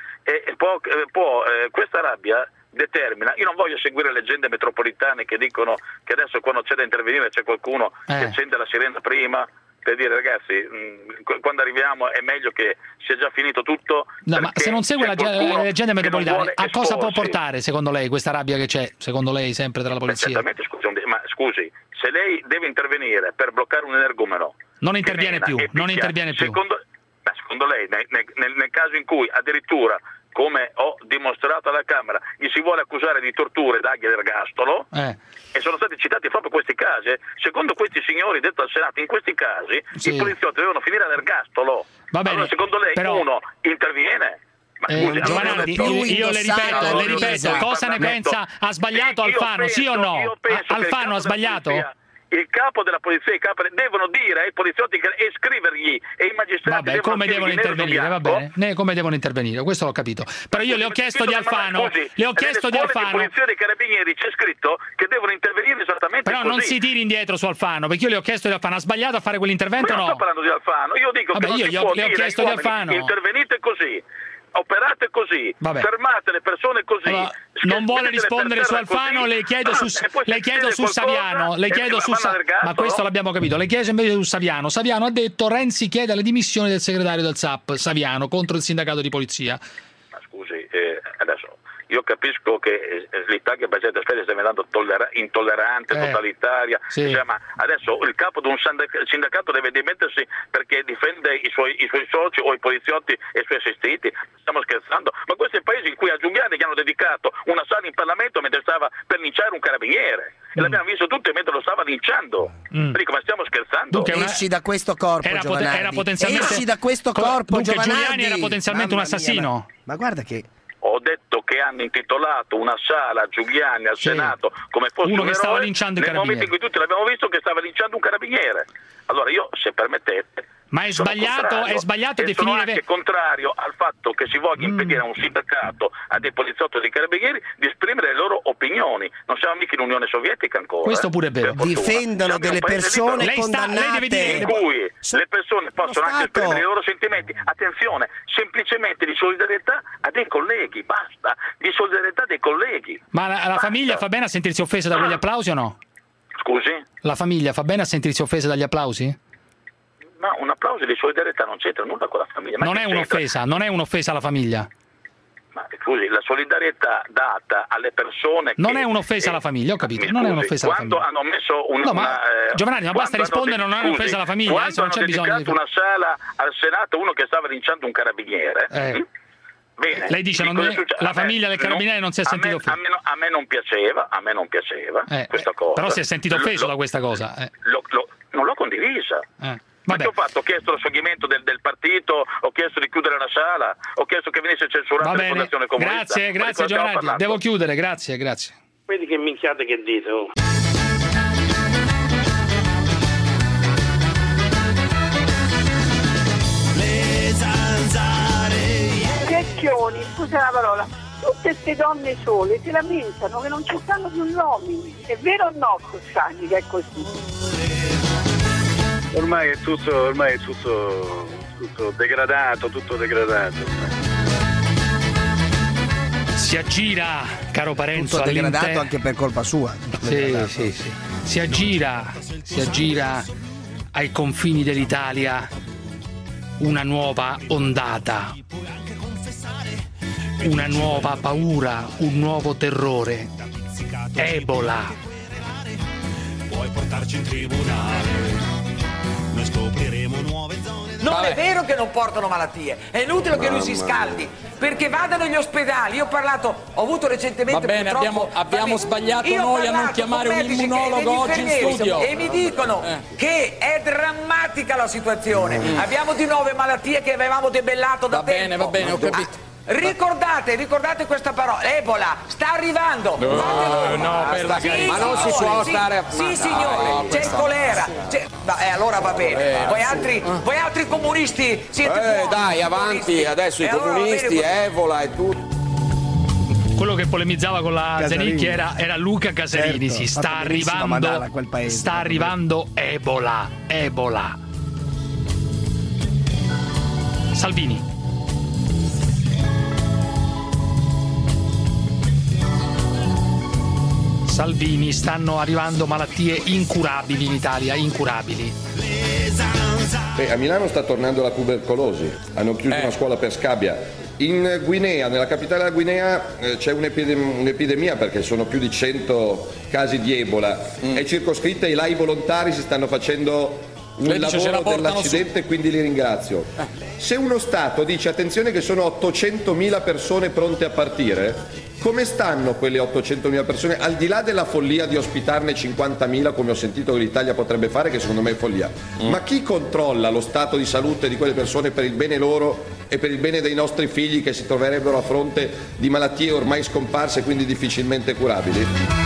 Questa rabbia determina, io non voglio seguire leggende metropolitane che dicono che adesso quando c'è da intervenire c'è qualcuno che accende la sirena prima, per dire ragazzi, quando arriviamo è meglio che sia già finito tutto. No, ma se non segue la leggenda metropolitana, a cosa può portare secondo lei questa rabbia che c'è, secondo lei, sempre tra la polizia? Certamente, scusi, se lei deve intervenire per bloccare un energumeno, non interviene più. Secondo lei, nel caso in cui addirittura, come ho dimostrato alla Camera, gli si vuole accusare di torture, d'aghi e d'ergastolo, e sono stati citati proprio questi casi, secondo questi signori detto al Senato, in questi casi i poliziotti devono finire all'ergastolo. Allora secondo lei uno interviene? Giovanardi, io le ripeto, cosa ne pensa? Ha sbagliato Alfano, sì o no? Alfano ha sbagliato? Il capo della polizia e i capi devono dire ai poliziotti e scrivergli, e i magistrati come devono intervenire, va bene, come devono intervenire, questo l'ho capito. Però io le ho chiesto di Alfano, di polizia dei carabinieri c'è scritto che devono intervenire esattamente così. Però non si tiri indietro su Alfano, perché io le ho chiesto di Alfano, ha sbagliato a fare quell'intervento o no? Non sto parlando di Alfano, io dico che non si può dire ai uomini, intervenite così, operate così, fermate le persone così. Allora, non vuole rispondere su Alfano, le chiedo su Saviano, ma questo l'abbiamo capito. Le chiedo invece su Saviano. Saviano ha detto Renzi chiede le dimissioni del segretario del SAP, Saviano, contro il sindacato di polizia. Ma scusi, adesso io capisco che l'Italia per certe aspetti sta diventando intollerante, totalitaria, ma adesso il capo di un sindacato deve dimettersi perché difende i suoi soci o i poliziotti e i suoi assistiti. Stiamo scherzando? Ma questi paesi in cui a Giuliani gli hanno dedicato una sala in Parlamento mentre stava per linciare un carabiniere e l'abbiamo visto tutti mentre lo stava linciando. Dico, ma stiamo scherzando? Dunque, esci da questo corpo, Giovanardi. Esci da questo corpo, Giovanardi. Giuliani era potenzialmente un assassino. Ma guarda che... Ho detto che hanno intitolato una sala a Giuliani al Senato come fosse uno un che stava eroe, linciando i nel momento in cui tutti l'abbiamo visto che stava linciando un carabiniere. Allora io, se permettete, ma è sbagliato definire... sono anche contrario al fatto che si voglia impedire a un sindacato, a dei poliziotti o dei carabinieri di esprimere le loro opinioni. Non siamo mica in Unione Sovietica ancora. Questo pure è vero. Difendono delle persone condannate. In cui le persone possono anche esprimere i loro sentimenti. Attenzione, semplicemente di solidarietà a dei colleghi, basta. Di solidarietà dei colleghi. Ma la famiglia fa bene a sentirsi offesa da quegli applausi o no? Scusi? La famiglia fa bene a sentirsi offesa dagli applausi? Ma un applauso di solidarietà non c'entra nulla con la famiglia. Ma non è un'offesa alla famiglia. Ma scusi, la solidarietà data alle persone non è un'offesa alla famiglia, ho capito. Non è un'offesa alla famiglia. Quando hanno messo Giovanni, ma basta rispondere, non è un'offesa alla famiglia. Quando non c'è bisogno hanno dedicato una sala al Senato, uno che stava linciando un carabiniere. Bene, lei dice la famiglia del carabiniere non si è sentito offesa. A me non piaceva questa cosa. Però si è sentito offeso da questa cosa. Non l'ho condivisa. Perché ho chiesto lo scioglimento del partito, ho chiesto di chiudere la sala, ho chiesto che venisse censurata la Fondazione Comunista. Grazie Giovanni, devo chiudere, grazie. Vedi che minchiate che dite, oh. Le zanzare. Vecchioni, scusa la parola. Tutte queste donne sole si lamentano che non ci stanno più uomini. È vero o no, Cruciani, che è così? Ormai è tutto degradato, Si aggira, caro Parenzo, tutto degradato anche per colpa sua. Sì. Si aggira ai confini dell'Italia una nuova ondata, una nuova paura, un nuovo terrore. Ebola. Puoi portarci in tribunale. Noi scopriremo nuove zone. Non è vero che non portano malattie, è inutile che lui si scaldi, perché vadano negli ospedali. Io ho avuto recentemente. Va bene, abbiamo sbagliato noi a non chiamare un immunologo oggi in studio. E mi dicono che è drammatica la situazione. Abbiamo di nuove malattie che avevamo debellato da tempo. Va bene, ho capito. Ricordate questa parola, Ebola sta arrivando. No, per la carità. Ma non si può stare. Sì, signore, c'è il colera. Allora va bene. Voi altri comunisti siete buoni. Dai, avanti, adesso i comunisti, Ebola e tutto. Quello che polemizzava con la Zanicchi era Luca Casarini. Certo, sta arrivando Ebola. Salvini. Stanno arrivando malattie incurabili in Italia, incurabili. A Milano sta tornando la tubercolosi, hanno chiuso una scuola per scabbia. In Guinea, nella capitale della Guinea, c'è un'epidemia perché sono più di 100 casi di Ebola. È circoscritta e là i volontari si stanno facendo un lavoro dell'accidente, quindi li ringrazio. Se uno Stato dice attenzione che sono 800.000 persone pronte a partire, come stanno quelle 800.000 persone, al di là della follia di ospitarne 50.000 come ho sentito che l'Italia potrebbe fare, che secondo me è follia, ma chi controlla lo stato di salute di quelle persone per il bene loro e per il bene dei nostri figli che si troverebbero a fronte di malattie ormai scomparse e quindi difficilmente curabili?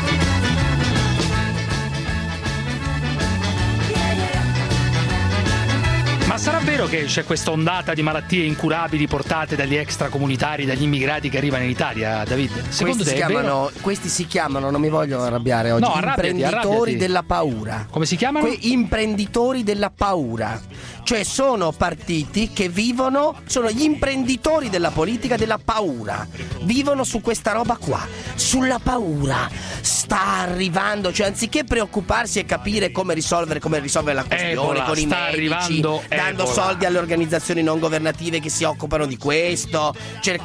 Ma sarà vero che c'è questa ondata di malattie incurabili portate dagli extracomunitari, dagli immigrati che arrivano in Italia, David? Secondo te è vero? Questi si chiamano, non mi voglio arrabbiare oggi, imprenditori della paura. Come si chiamano? Imprenditori della paura. Cioè sono partiti che sono gli imprenditori della politica della paura. Vivono su questa roba qua, sulla paura. Sta arrivando, cioè anziché preoccuparsi e capire come risolvere la questione con i medici, dando soldi soldi alle organizzazioni non governative che si occupano di questo,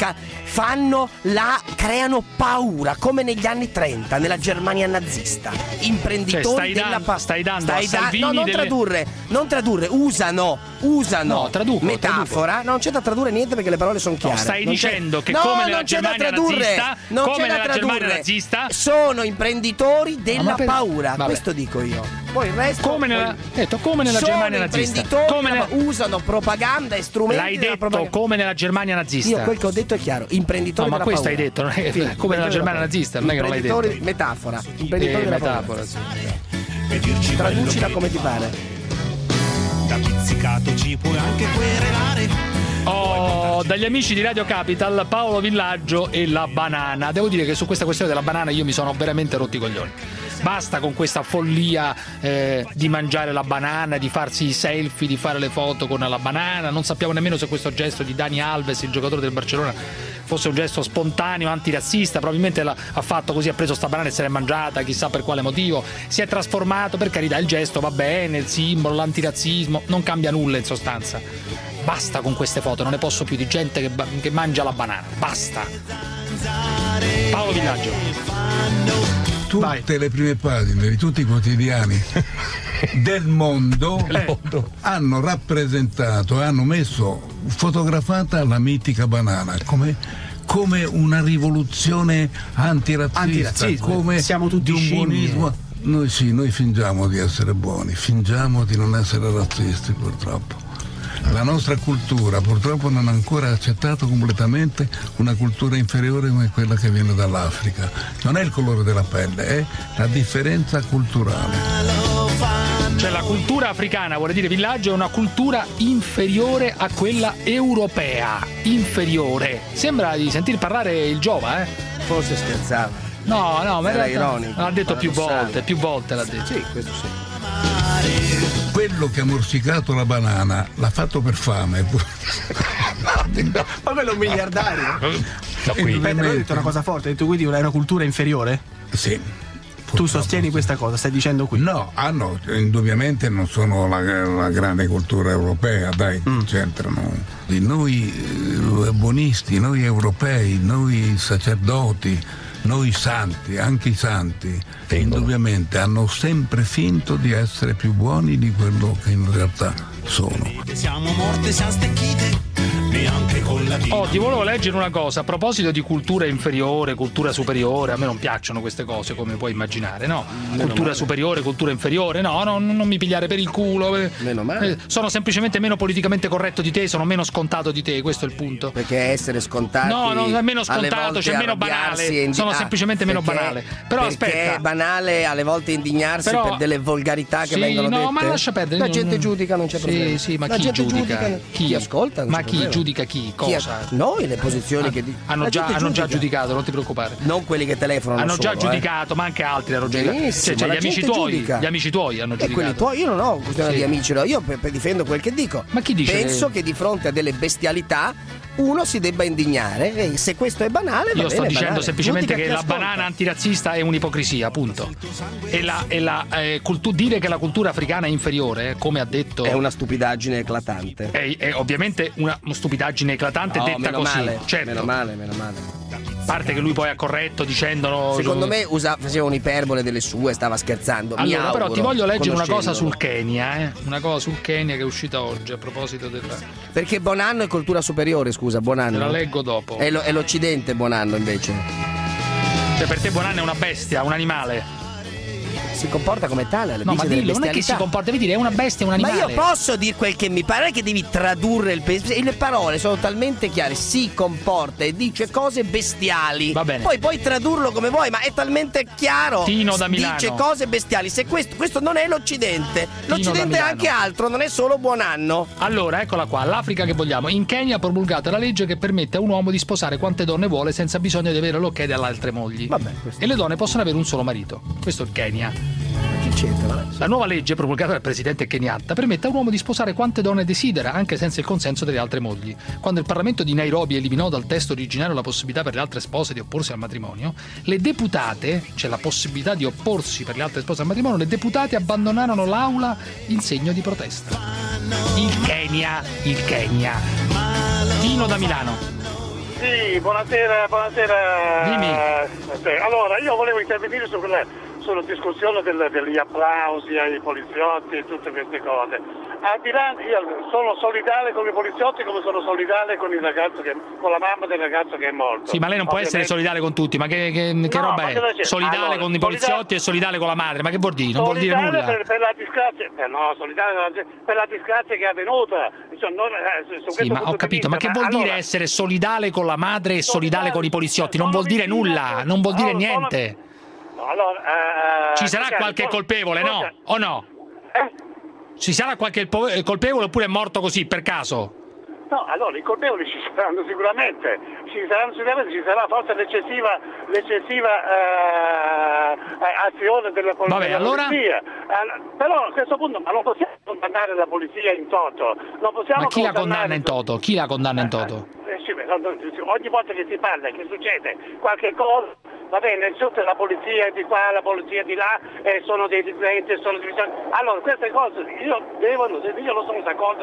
creano paura come negli anni 30 nella Germania nazista. Imprenditori stai dando a Salvini non tradurre, usano metafora. Non c'è da tradurre niente perché le parole sono chiare. Stai dicendo che come nella Germania nazista sono imprenditori della paura. Vabbè. Questo dico io. Poi il resto come nella Germania nazista. Usano propaganda e strumenti. L'hai detto come nella Germania nazista. Io quel che ho detto è chiaro. Imprenditori della paura. Ma questo hai detto, non è che come nella Germania nazista, non è che non l'hai detto. Metafora. Imprenditori della metafora, sì. Traducila come ti pare. Da pizzicato ci puoi anche querelare. Dagli amici di Radio Capital, Paolo Villaggio e la banana. Devo dire che su questa questione della banana io mi sono veramente rotti i coglioni. Basta con questa follia di mangiare la banana, di farsi i selfie, di fare le foto con la banana. Non sappiamo nemmeno se questo gesto di Dani Alves, il giocatore del Barcellona, fosse un gesto spontaneo, antirazzista. Probabilmente ha fatto così, ha preso sta banana e se l'è mangiata, chissà per quale motivo. Si è trasformato, per carità, il gesto va bene, il simbolo, l'antirazzismo, non cambia nulla in sostanza. Basta con queste foto, non ne posso più di gente che mangia la banana. Basta. Paolo Villaggio. Tutte le prime pagine di tutti i quotidiani del mondo hanno rappresentato, hanno messo fotografata la mitica banana come una rivoluzione antirazzista, come siamo tutti un buonismo. Noi fingiamo di essere buoni, fingiamo di non essere razzisti, purtroppo. La nostra cultura purtroppo non ha ancora accettato completamente una cultura inferiore come quella che viene dall'Africa. Non è il colore della pelle, è la differenza culturale. Cioè la cultura africana, vuole dire Villaggio, è una cultura inferiore a quella europea. Inferiore. Sembra di sentir parlare il Giova, Forse scherzava. No, ma era ironico. L'ha detto più volte l'ha detto. Sì, questo sì. Quello che ha morsicato la banana l'ha fatto per fame. Ma quello è un miliardario. Aspetta, hai detto una cosa forte, hai detto quindi una cultura inferiore? Sì. Tu sostieni questa cosa, stai dicendo qui? No, indubbiamente non sono la grande cultura europea, dai, c'entrano. Noi buonisti, noi europei, noi sacerdoti, noi santi, anche i santi, indubbiamente hanno sempre finto di essere più buoni di quello che in realtà sono. Siamo morte, siamo stecchite. Ti volevo leggere una cosa a proposito di cultura inferiore, cultura superiore. A me non piacciono queste cose, come puoi immaginare, no? Cultura superiore, cultura inferiore, no, non mi pigliare per il culo. Meno male. Sono semplicemente meno politicamente corretto di te, sono meno scontato di te, questo è il punto. Perché essere scontati, non è meno scontato, c'è meno banale. Sono semplicemente meno banale. Però perché è banale alle volte indignarsi per delle volgarità che vengono dette. No, ma lascia perdere. La gente giudica, non c'è problema. Sì, ma chi giudica? Chi ascolta? Ma chi giudica chi? Cosa? Noi le posizioni che hanno già giudicato, non ti preoccare. Non quelli che telefonano. Hanno già giudicato, ma anche altri hanno giudicato. Cioè, gli amici tuoi hanno giudicato. Quelli tuoi, io non ho questione di amici, no. Io difendo quel che dico. Ma chi dice? Penso che di fronte a delle bestialità uno si debba indignare, e se questo è banale, io sto dicendo semplicemente che la banana antirazzista è un'ipocrisia, punto. Dire che la cultura africana è inferiore, come ha detto, è una stupidaggine eclatante. È ovviamente una stupidaggine eclatante, detta così. Certo. Meno male. A parte che lui poi ha corretto dicendolo. Secondo me faceva un'iperbole delle sue, stava scherzando. Allora, però ti voglio leggere una cosa sul Kenya, Una cosa sul Kenya che è uscita oggi a proposito della. Perché Buonanno è cultura superiore, scusa, Buonanno. Te la leggo dopo. È l'Occidente Buonanno invece. Cioè per te Buonanno è una bestia, un animale. Si comporta come tale, no, ma dillo, non è che si comporta, devi dire è una bestia, un animale. Ma io posso dire quel che mi pare, che devi tradurre le parole sono talmente chiare, si comporta e dice cose bestiali. Va bene. Poi puoi tradurlo come vuoi, ma è talmente chiaro. Tino da Milano dice cose bestiali. Se questo non è l'Occidente. L'Occidente è anche altro, non è solo Buonanno. Allora, eccola qua, l'Africa che vogliamo. In Kenya ha promulgato la legge che permette a un uomo di sposare quante donne vuole senza bisogno di avere l'ok delle altre mogli. Vabbè, e le donne possono avere un solo marito. Questo è il Kenya. eccetera. La nuova legge promulgata dal presidente Kenyatta permette a un uomo di sposare quante donne desidera, anche senza il consenso delle altre mogli. Quando il Parlamento di Nairobi eliminò dal testo originario la possibilità per le altre spose di opporsi al matrimonio, le deputate, cioè la possibilità di opporsi per le altre spose al matrimonio, le deputate abbandonarono l'aula in segno di protesta. Il Kenya. Tino da Milano. Sì, buonasera. Dimmi. Allora, io volevo intervenire sulla discussione degli applausi ai poliziotti e tutte queste cose. Io sono solidale con i poliziotti come sono solidale con il ragazzo con la mamma del ragazzo che è morto. Sì, ma lei non può essere solidale con tutti, ma che no, roba è? Solidale con i poliziotti e solidale con la madre, ma che vuol dire? Non vuol dire nulla. Per la disgrazia, solidale per la disgrazia che è avvenuta. Sì, ma ho capito, ma che vuol dire essere solidale con la madre e solidale con i poliziotti? Non vuol dire nulla, non vuol dire niente. Ci sarà qualche colpevole, no? O no? Ci sarà qualche colpevole oppure è morto così per caso? No, allora i colpevoli ci saranno sicuramente, ci sarà forse l'eccessiva azione della polizia. Vabbè, allora? Però a questo punto non possiamo condannare la polizia in toto. Ma chi la condanna in toto? Chi la condanna in toto? Ogni volta che si parla, che succede qualche cosa, va bene, tutta la polizia di qua, la polizia di là, sono dei delinquenti, sono divisioni. Allora, queste cose io lo sono d'accordo.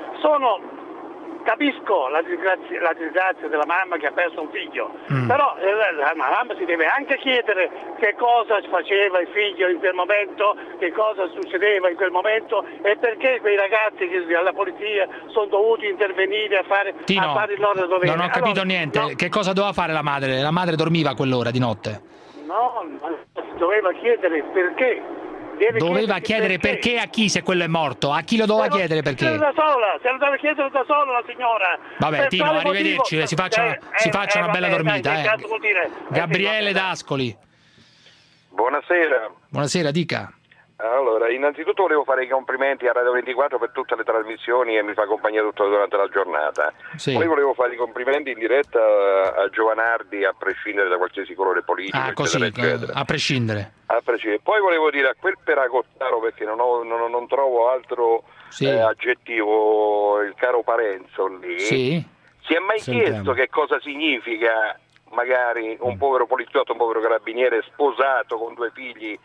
Capisco la disgrazia della mamma che ha perso un figlio, però la mamma si deve anche chiedere che cosa faceva il figlio in quel momento, che cosa succedeva in quel momento e perché quei ragazzi alla polizia sono dovuti intervenire a fare il loro dovere. Non ho capito niente. No. Che cosa doveva fare la madre? La madre dormiva a quell'ora di notte? No, doveva chiedere perché. Doveva chiedere perché a chi, se quello è morto? A chi lo doveva chiedere perché? Se lo deve chiedere da sola la signora. Vabbè, Tino, arrivederci, si faccia una bella dormita. Gabriele D'Ascoli. Buonasera. Buonasera, dica. Allora, innanzitutto volevo fare i complimenti a Radio 24 per tutte le trasmissioni e mi fa compagnia tutta durante la giornata. Sì. Poi volevo fare i complimenti in diretta a Giovanardi, a prescindere da qualsiasi colore politico, eccetera. A prescindere. Poi volevo dire a quel Peragottaro, perché non trovo altro aggettivo, il caro Parenzo lì. Sì. Si è mai chiesto che cosa significa magari un povero poliziotto, un povero carabiniere sposato con 2 figli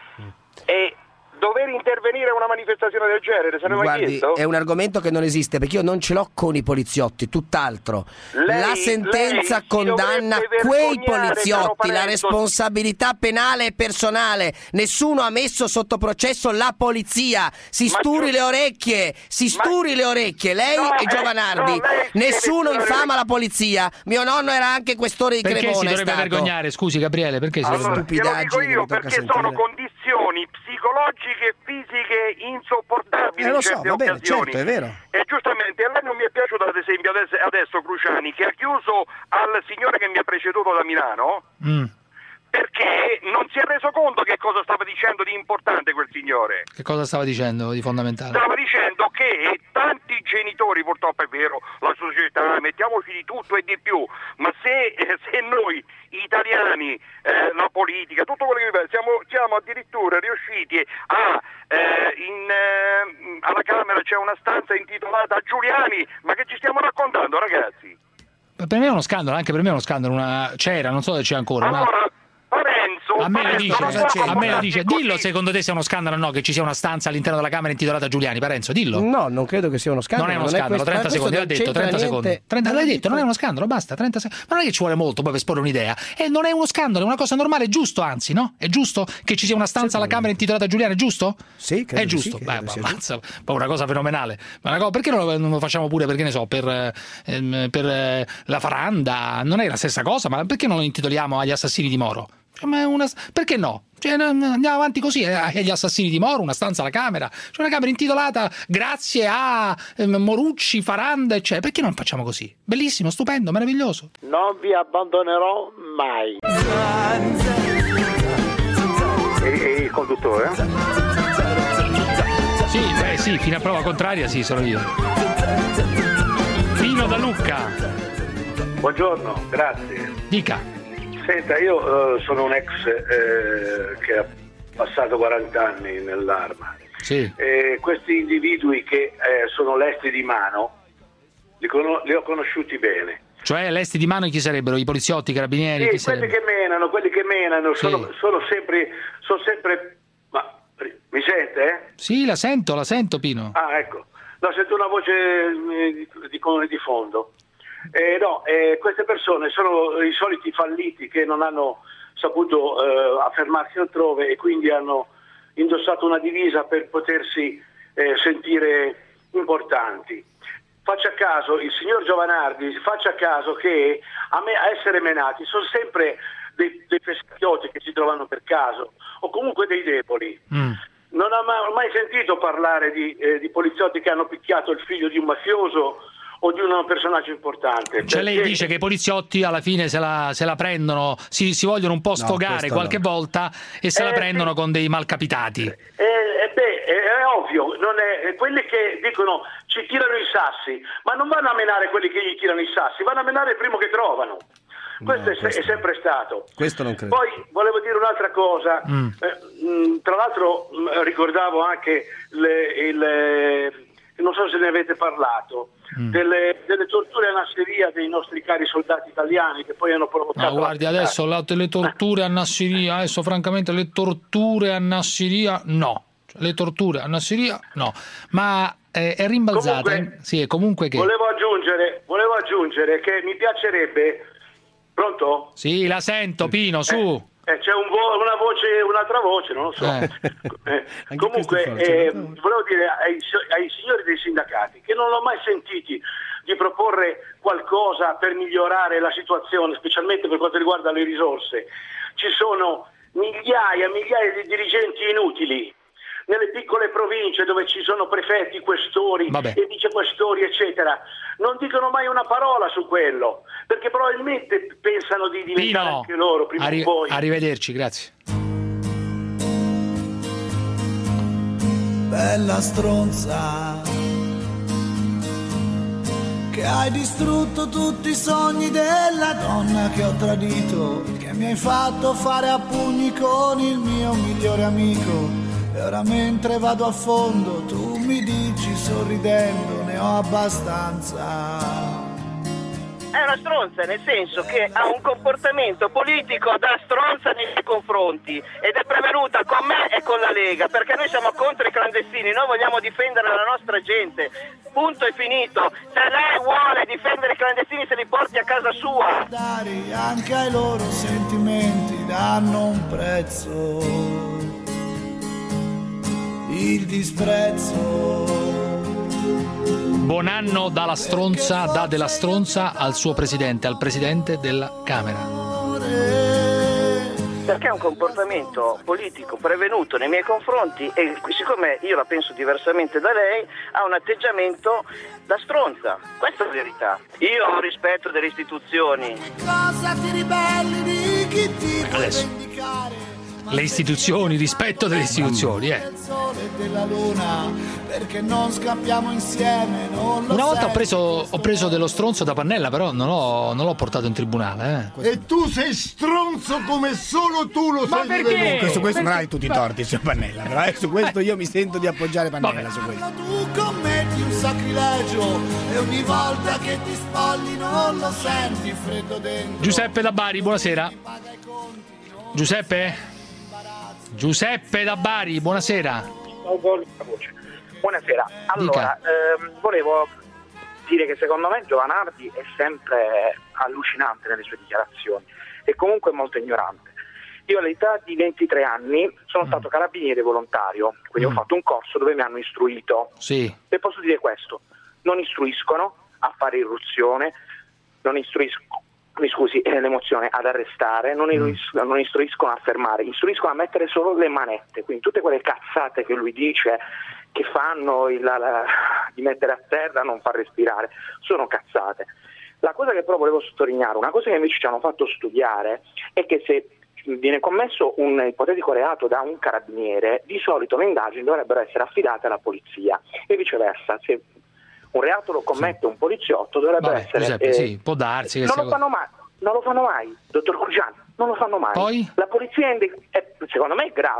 e dover intervenire a una manifestazione del genere? Se ne è mai chiesto? È un argomento che non esiste, perché io non ce l'ho con i poliziotti, tutt'altro. La sentenza condanna quei poliziotti, la responsabilità penale e personale. Nessuno ha messo sotto processo la polizia. Si sturi le orecchie, lei e Giovanardi. Nessuno infama la polizia. Mio nonno era anche questore di Cremona. Perché si dovrebbe vergognare? Scusi Gabriele, perché si dovrebbe vergognare? Lo dico io, perché sono condizioni psicologiche e fisiche insopportabili in certe occasioni. Certo, è vero. E giustamente a lei non mi è piaciuto ad esempio adesso Cruciani che ha chiuso al signore che mi ha preceduto da Milano perché non si è reso conto che cosa stava dicendo di importante quel signore. Che cosa stava dicendo di fondamentale? Stava dicendo che tanti genitori, purtroppo è vero, la società, mettiamoci di tutto e di più, ma se noi italiani, la politica, tutto quello che siamo addirittura riusciti alla Camera c'è una stanza intitolata Giuliani, ma che ci stiamo raccontando, ragazzi? Per me è uno scandalo, anche per me è uno scandalo, c'era, non so se c'è ancora. Allora, a me lo dice. Dillo, secondo te se è uno scandalo o no che ci sia una stanza all'interno della Camera intitolata Giuliani, Parenzo, dillo. No, non credo che sia uno scandalo. Non è uno scandalo, 30 secondi, l'ha detto, 30 secondi. 30, l'hai detto, non è uno scandalo, basta, 30 secondi. Ma non è che ci vuole molto poi per esporre un'idea. Non è uno scandalo, è una cosa normale, è giusto, anzi, no? È giusto che ci sia una stanza alla Camera intitolata Giuliani, è giusto? Sì, credo. È giusto. Sì, ammazza, poi una cosa fenomenale. Ma perché non lo facciamo pure, perché ne so, per la Faranda? Non è la stessa cosa, ma perché non lo intitoliamo agli assassini di Moro? Perché no? Andiamo avanti così, agli assassini di Moro, una stanza alla Camera, c'è una Camera intitolata grazie a Morucci, Faranda, eccetera. Perché non facciamo così? Bellissimo, stupendo, meraviglioso. Non vi abbandonerò mai. E il conduttore? Sì, fino a prova contraria, sì, sono io. Pino da Lucca. Buongiorno, grazie. Dica. Senta, io sono un ex che ha passato 40 anni nell'arma. Sì. Questi individui che sono lesti di mano, li ho conosciuti bene. Cioè lesti di mano chi sarebbero? I poliziotti, i carabinieri? Sì, quelli che menano, Sì. sono sempre... Ma mi sente? Sì, la sento Pino. Ah, ecco. No, sento una voce di fondo. Queste persone sono i soliti falliti che non hanno saputo affermarsi altrove e quindi hanno indossato una divisa per potersi sentire importanti. Faccia caso, il signor Giovanardi, faccia caso che a essere menati sono sempre dei pesciotti che si trovano per caso o comunque dei deboli. Non ho mai sentito parlare di poliziotti che hanno picchiato il figlio di un mafioso o di un personaggio importante. Cioè lei dice che i poliziotti alla fine se la prendono, si vogliono un po' sfogare qualche volta e se la prendono con dei malcapitati. È ovvio, quelli che dicono ci tirano i sassi, ma non vanno a menare quelli che gli tirano i sassi, vanno a menare il primo che trovano. Questo è sempre stato. Questo non credo. Poi volevo dire un'altra cosa. Tra l'altro ricordavo anche non so se ne avete parlato, delle torture a Nasseria dei nostri cari soldati italiani che poi hanno provocato... Ma guardi, adesso le torture a Nasseria, adesso francamente le torture a Nasseria no. Le torture a Nasseria no. Ma è rimbalzata. Comunque che... Volevo aggiungere che mi piacerebbe... Pronto? Sì, la sento, Pino, su. C'è un'altra voce, non lo so. Comunque, volevo dire ai signori dei sindacati che non l'ho mai sentiti di proporre qualcosa per migliorare la situazione, specialmente per quanto riguarda le risorse. Ci sono migliaia di dirigenti inutili nelle piccole province dove ci sono prefetti, questori e vicequestori, eccetera. Non dicono mai una parola su quello, perché probabilmente pensano di diventare anche loro prima o poi. Arrivederci, grazie. Bella stronza, che hai distrutto tutti i sogni della donna che ho tradito, che mi hai fatto fare a pugni con il mio migliore amico. E ora mentre vado a fondo tu mi dici sorridendo ne ho abbastanza. È una stronza, nel senso che ha un comportamento politico da stronza nei suoi confronti ed è prevenuta con me e con la Lega, perché noi siamo contro i clandestini, noi vogliamo difendere la nostra gente, punto e finito. Se lei vuole difendere i clandestini se li porti a casa sua. Anche ai loro sentimenti danno un prezzo, il disprezzo. Buon anno dalla stronza, della stronza al suo presidente, al presidente della Camera. Perché è un comportamento politico prevenuto nei miei confronti e siccome io la penso diversamente da lei, ha un atteggiamento da stronza. Questa è la verità. Io ho rispetto delle istituzioni. Cosa ti ribelli di chi ti vuole vendicare? Le istituzioni, rispetto delle istituzioni, Del sole e della luna, perché non scappiamo insieme, non lo Una volta ho preso dello stronzo da Pannella, però non l'ho portato in tribunale. E tu sei stronzo come solo tu lo sai. Ma perché? Su questo non hai tutti i torti, signor Pannella, però su questo io mi sento di appoggiare Pannella. Su questo. Tu commetti un sacrilegio e ogni volta che ti spogli non lo senti freddo dentro. Giuseppe da Bari, buonasera. Giuseppe da Bari, buonasera. Buonasera. Allora, volevo dire che secondo me Giovanardi è sempre allucinante nelle sue dichiarazioni e comunque molto ignorante. Io all'età di 23 anni sono stato carabiniere volontario, quindi ho fatto un corso dove mi hanno istruito. Sì. E posso dire questo, non istruiscono a fare irruzione, non istruiscono l'emozione ad arrestare, non istruiscono a fermare, istruiscono a mettere solo le manette, quindi tutte quelle cazzate che lui dice che fanno di mettere a terra, non far respirare, sono cazzate. La cosa che però volevo sottolineare, una cosa che invece ci hanno fatto studiare, è che se viene commesso un ipotetico reato da un carabiniere, di solito le indagini dovrebbero essere affidate alla polizia e viceversa, se un reato lo commette un poliziotto dovrebbe essere... Giuseppe, sì, può darsi che non lo fanno mai, dottor Cruciani, non lo fanno mai. Poi? La polizia secondo me è grave,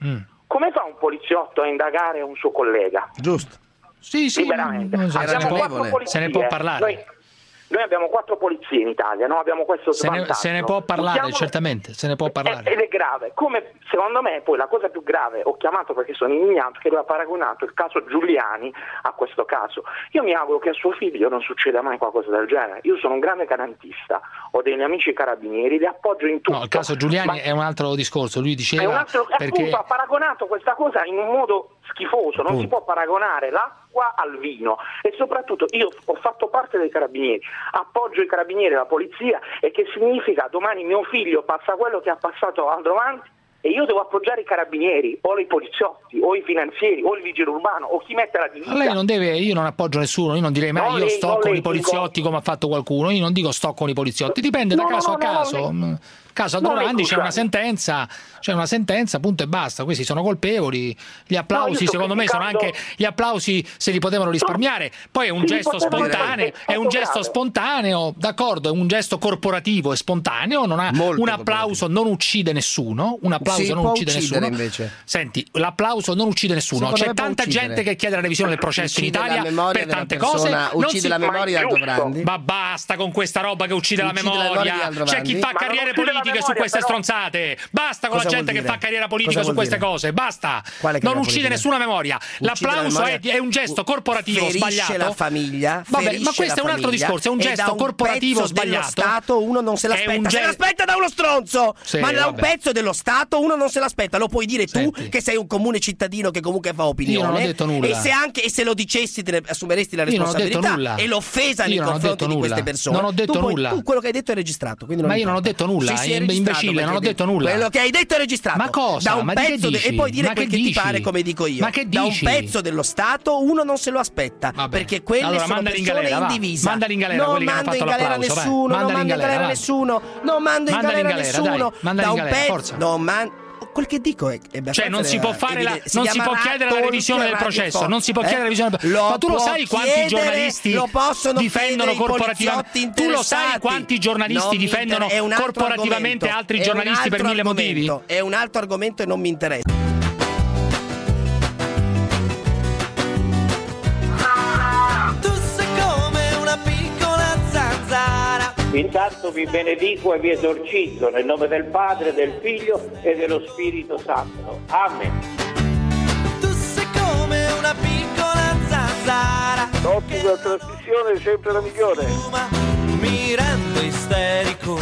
Come fa un poliziotto a indagare un suo collega? Giusto. Sì, liberamente. Se ne può parlare. Noi abbiamo 4 polizie in Italia, non abbiamo questo svantaggio. Se ne può parlare, certamente, se ne può parlare. Ed è grave. Come secondo me poi la cosa più grave, ho chiamato perché sono indignato, che lui ha paragonato il caso Giuliani a questo caso. Io mi auguro che a suo figlio non succeda mai qualcosa del genere. Io sono un grande garantista, ho degli amici carabinieri, li appoggio in tutto. No, il caso Giuliani è un altro discorso, lui diceva... È un altro, perché... appunto, ha paragonato questa cosa in un modo schifoso, non si può paragonare l'acqua al vino, e soprattutto io ho fatto parte dei carabinieri, appoggio i carabinieri e la polizia, e che significa domani mio figlio passa quello che ha passato Aldrovandi e io devo appoggiare i carabinieri o i poliziotti o i finanzieri o il vigile urbano o chi mette la divisa. Lei non deve, io non appoggio nessuno, io non direi mai io sto con i poliziotti come ha fatto qualcuno, io non dico sto con i poliziotti, dipende da caso a caso. Caso Aldrovandi c'è una sentenza, punto e basta. Questi sono colpevoli. Gli applausi, secondo me, sono anche gli applausi se li potevano risparmiare. Poi è un gesto spontaneo, d'accordo, è un gesto corporativo e spontaneo. Non ha un applauso, non uccide nessuno. Un applauso non uccide nessuno. Invece. Senti, l'applauso non uccide nessuno. C'è tanta gente che chiede la revisione del processo in Italia per tante cose. Uccide la memoria di Aldrovandi. Ma basta con questa roba che uccide la memoria. C'è chi fa carriere politiche su queste stronzate, basta con la gente che fa carriera politica su queste cose, basta, non uccide nessuna memoria. L'applauso è un gesto corporativo sbagliato. La famiglia, vabbè, ma questo è un altro discorso, è un gesto corporativo sbagliato. Stato uno non se l'aspetta, se l'aspetta da uno stronzo, ma da un pezzo dello Stato uno non se l'aspetta. Lo puoi dire tu che sei un comune cittadino che comunque fa opinione. Io non ho detto nulla. E se lo dicessi te ne assumeresti la responsabilità e l'offesa nei confronti di queste persone. Non ho detto nulla. Tu quello che hai detto è registrato, quindi ma io non ho detto nulla. Imbecille, non ho detto nulla. Quello che hai detto è registrato. Ma cosa? Da un pezzo e poi dire quel che ti pare, come dico io. Ma che dici? Da un pezzo dello Stato uno non se lo aspetta. Perché quelle sono persone in divisa. Mandali in galera quelli che hanno fatto l'applauso. Non mando in galera nessuno. Non mando in galera nessuno. Da un pezzo. Quel che dico è cioè non si può fare non si può chiedere la revisione del processo, non si può chiedere la revisione. Ma tu lo sai quanti giornalisti difendono corporativamente? Tu lo sai quanti giornalisti difendono corporativamente altri giornalisti per mille motivi? È un altro argomento e non mi interessa. Intanto vi benedico e vi esorcizzo nel nome del Padre, del Figlio e dello Spirito Santo. Amen. Tu sei come una piccola zanzara. L'ottica trasmissione è sempre la migliore. Mi rendo isterico.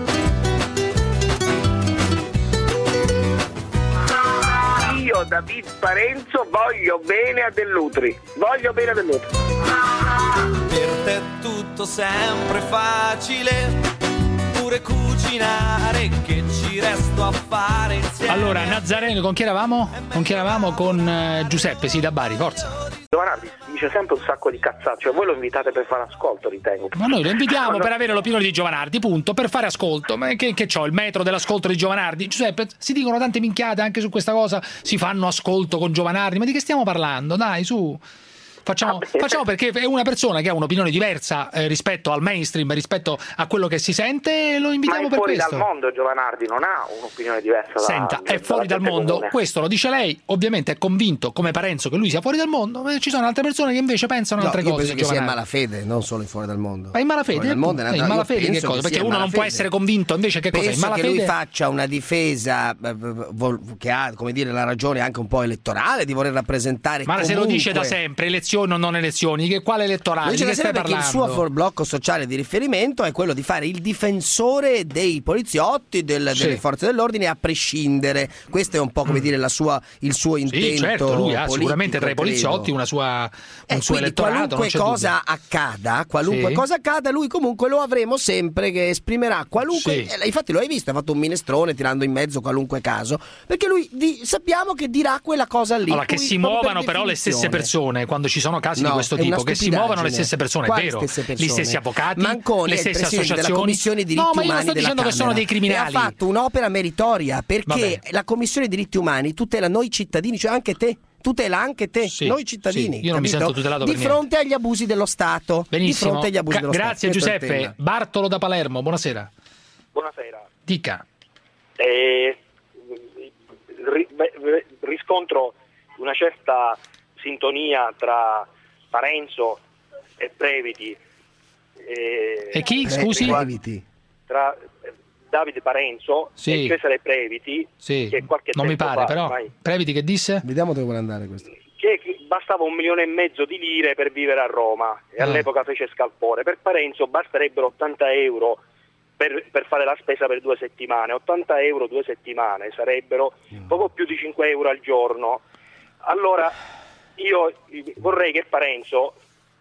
Io, David Parenzo, voglio bene a Dell'Utri. Voglio bene a Dell'Utri. Per te è tutto sempre facile, pure cucinare, che ci resto a fare insieme. Allora, Nazareno, con chi eravamo? Con Giuseppe, sì, da Bari, forza. Giovanardi dice sempre un sacco di cazzate, cioè voi lo invitate per fare ascolto, ritengo. Ma noi lo invitiamo per avere l'opinione di Giovanardi, punto, per fare ascolto. Ma che c'ho, il metro dell'ascolto di Giovanardi? Giuseppe, si dicono tante minchiate anche su questa cosa, si fanno ascolto con Giovanardi, ma di che stiamo parlando? Dai, su. Facciamo perché è una persona che ha un'opinione diversa rispetto al mainstream, rispetto a quello che si sente, e lo invitiamo per questo. Ma è fuori dal mondo Giovanardi, non ha un'opinione diversa. Senta, è fuori dal mondo, comune. Questo lo dice lei, ovviamente è convinto come Parenzo che lui sia fuori dal mondo, ma ci sono altre persone che invece pensano altre cose. Io penso che sia in malafede, non solo fuori dal mondo. Ma in malafede? In malafede che cosa? Perché uno non può essere convinto, invece che cosa? In malafede? Che lui faccia una difesa che ha, come dire, la ragione anche un po' elettorale di voler rappresentare. Ma se lo dice da sempre, elezioni o non elezioni, che quale elettorale? Di che stai parlando? Il suo blocco sociale di riferimento è quello di fare il difensore dei poliziotti, delle forze dell'ordine, a prescindere. Questo è un po' come dire il suo intento. Sì, certo, lui ha sicuramente tra i poliziotti un suo elettorato. Qualunque cosa accada, lui comunque lo avremo sempre che esprimerà qualunque. Infatti lo hai visto, ha fatto un minestrone tirando in mezzo qualunque caso, perché lui sappiamo che dirà quella cosa lì. Allora, che si muovano però le stesse persone quando ci sono casi di questo tipo, che si muovono le stesse persone, è vero, gli stessi avvocati, Manconi le stesse associazioni della Commissione diritti umani. Ma io non sto dicendo che sono dei criminali. E ha fatto un'opera meritoria, perché la Commissione diritti umani tutela noi cittadini, cioè anche te. Tutela anche te, noi cittadini. Io non mi sento tutelato di fronte agli abusi dello Stato. Benissimo. Di fronte agli abusi dello Grazie Stato. Giuseppe. Bartolo da Palermo, buonasera. Buonasera. Dica. riscontro una certa sintonia tra Parenzo e Previti. E chi, scusi? Tra Davide Parenzo sì. e Cesare Previti, sì. che qualche non mi tempo pare, fa, però ormai, Previti che disse? Vediamo dove vuole andare questo. Che bastava 1,5 milioni di lire per vivere a Roma e all'epoca fece scalpore. Per Parenzo basterebbero 80 euro per fare la spesa per 2 settimane. 80 euro 2 settimane sarebbero poco più di 5 euro al giorno. Allora io vorrei che Parenzo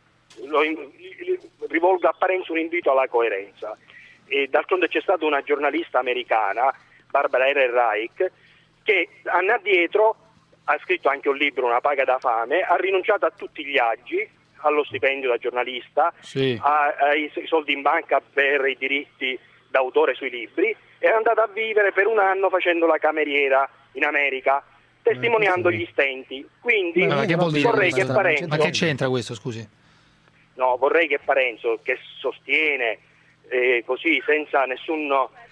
rivolga a Parenzo un invito alla coerenza. E d'altronde c'è stata una giornalista americana, Barbara Ehrenreich, che anni addietro ha scritto anche un libro, Una paga da fame, ha rinunciato a tutti gli agi, allo stipendio da giornalista, sì. ai soldi in banca per i diritti d'autore sui libri, e è andata a vivere per 1 anno facendo la cameriera in America, testimoniando gli stenti. Quindi vorrei che Parenzo... Ma che c'entra questo, scusi? No, vorrei che Parenzo, che sostiene così senza nessun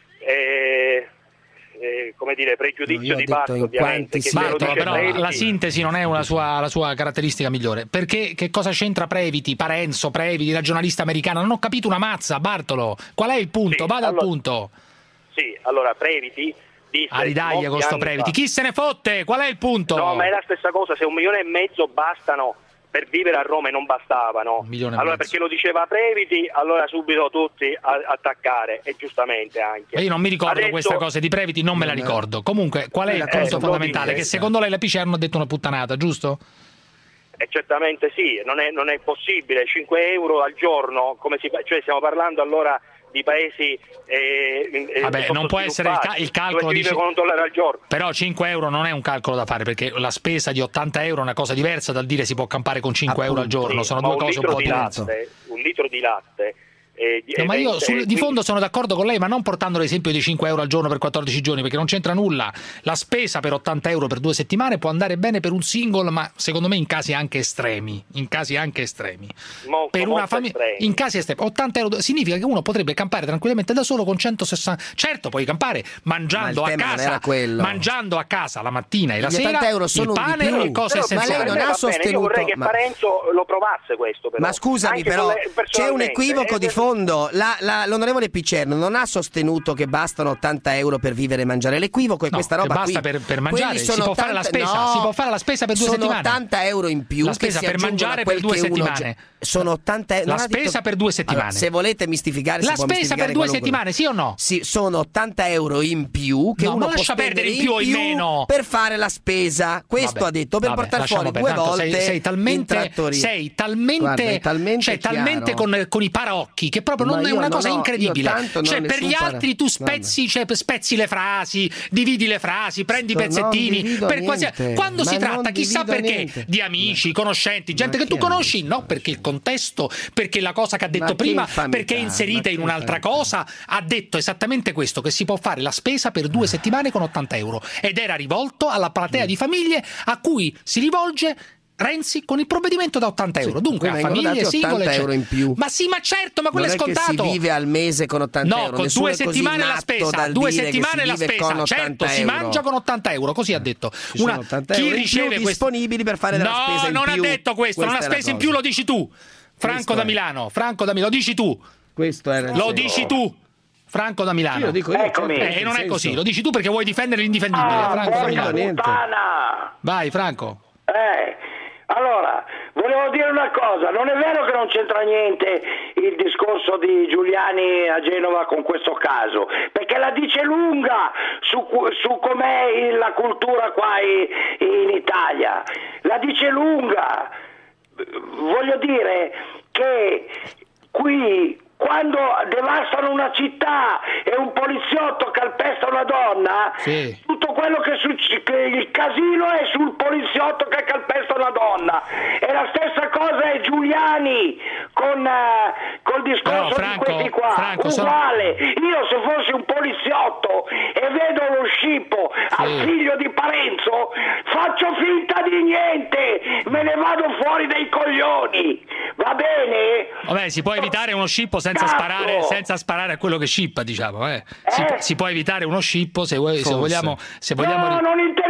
come dire, pregiudizio di parte, ovviamente, che però la sintesi non è la sua caratteristica migliore. Perché che cosa c'entra Previti, Parenzo, Previti, la giornalista americana? Non ho capito una mazza, Bartolo. Qual è il punto? Sì, vada al punto. Sì, allora Previti disse ridaglia con sto Previti. Chi se ne fotte? Qual è il punto? No, ma è la stessa cosa, se 1,5 milioni bastano per vivere a Roma e non bastavano, allora perché lo diceva Previti, allora subito tutti a attaccare, e giustamente anche. E io non mi ricordo queste cose di Previti, non me la ricordo. Comunque, qual è il punto fondamentale? Che secondo lei la Picerno ha detto una puttanata, giusto? Certamente sì, non è possibile, 5 euro al giorno, cioè stiamo parlando allora di paesi vabbè, non può essere il calcolo di con $1 al giorno. Però 5 euro non è un calcolo da fare, perché la spesa di 80 euro è una cosa diversa dal dire si può campare con 5 euro al giorno, sono due cose un po' diverse. Un litro di latte no, ma io di fondo sono d'accordo con lei, ma non portando l'esempio di 5 euro al giorno per 14 giorni, perché non c'entra nulla. La spesa per 80 euro per 2 settimane può andare bene per un single, ma secondo me in casi anche estremi. Per una famiglia, in casi estremi, 80 euro significa che uno potrebbe campare tranquillamente da solo con 160. Certo, puoi campare mangiando a casa la mattina e la sera 80 euro sono il pane e cose essenziali. Ma lei non ha sostenuto. Io vorrei che Parenzo lo provasse questo, però. Ma scusami, però c'è un equivoco di fondo. L'onorevole Picerno non ha sostenuto che bastano 80 euro per vivere e mangiare. L'equivoco è questa roba basta qui. per mangiare, si può fare la spesa, si può fare la spesa per 2 settimane. Sono 80 euro in più. La spesa per mangiare per 2 settimane. Sono 80 euro. La spesa per 2 settimane. Allora, se volete mistificare, la spesa per 2 settimane, sì o no? Sì, sono 80 euro in più che uno può spendere in più o in meno per fare la spesa. Questo ha detto, per portare fuori 2 volte. Sei talmente con i paraocchi che proprio non è una cosa incredibile. Cioè, per gli altri tu spezzi le frasi, dividi le frasi, prendi pezzettini per quando si tratta, chissà perché, di amici, conoscenti, gente che tu conosci, no, perché il contesto, perché la cosa che ha detto prima, perché è inserita in un'altra cosa, ha detto esattamente questo, che si può fare la spesa per 2 settimane con 80 euro, ed era rivolto alla platea di famiglie a cui si rivolge Renzi con il provvedimento da 80 euro. Dunque a famiglie singole 80 euro in più. Ma sì, ma certo, ma quello è scontato. Non è che si vive al mese con 80 euro. No, con 2 settimane la spesa. 2 settimane la spesa. Certo, si mangia con 80 euro, così ha detto. Chi riceve disponibili per fare della spesa in più. No, non ha detto questo, non ha spesa in più, lo dici tu. Franco da Milano, lo dici tu. Questo era lo dici tu. Franco da Milano. Io dico e non è così, lo dici tu perché vuoi difendere l'indifendibile. Franco da Milano. Vai, Franco. Allora, volevo dire una cosa, non è vero che non c'entra niente il discorso di Giuliani a Genova con questo caso, perché la dice lunga su com'è la cultura qua in Italia, la dice lunga. Voglio dire che qui, quando devastano una città e un poliziotto calpesta una donna, tutto quello che il casino è sul poliziotto che calpesta una donna. E la stessa cosa è Giuliani col discorso di questi qua. Uguale. Io se fossi un poliziotto e vedo lo scippo al figlio di Parenzo, faccio finta di niente, me ne vado fuori dai coglioni. Va bene? Vabbè, si può evitare uno scippo senza sparare a quello che scippa, diciamo. Si può evitare uno scippo se vogliamo. No, non intervenire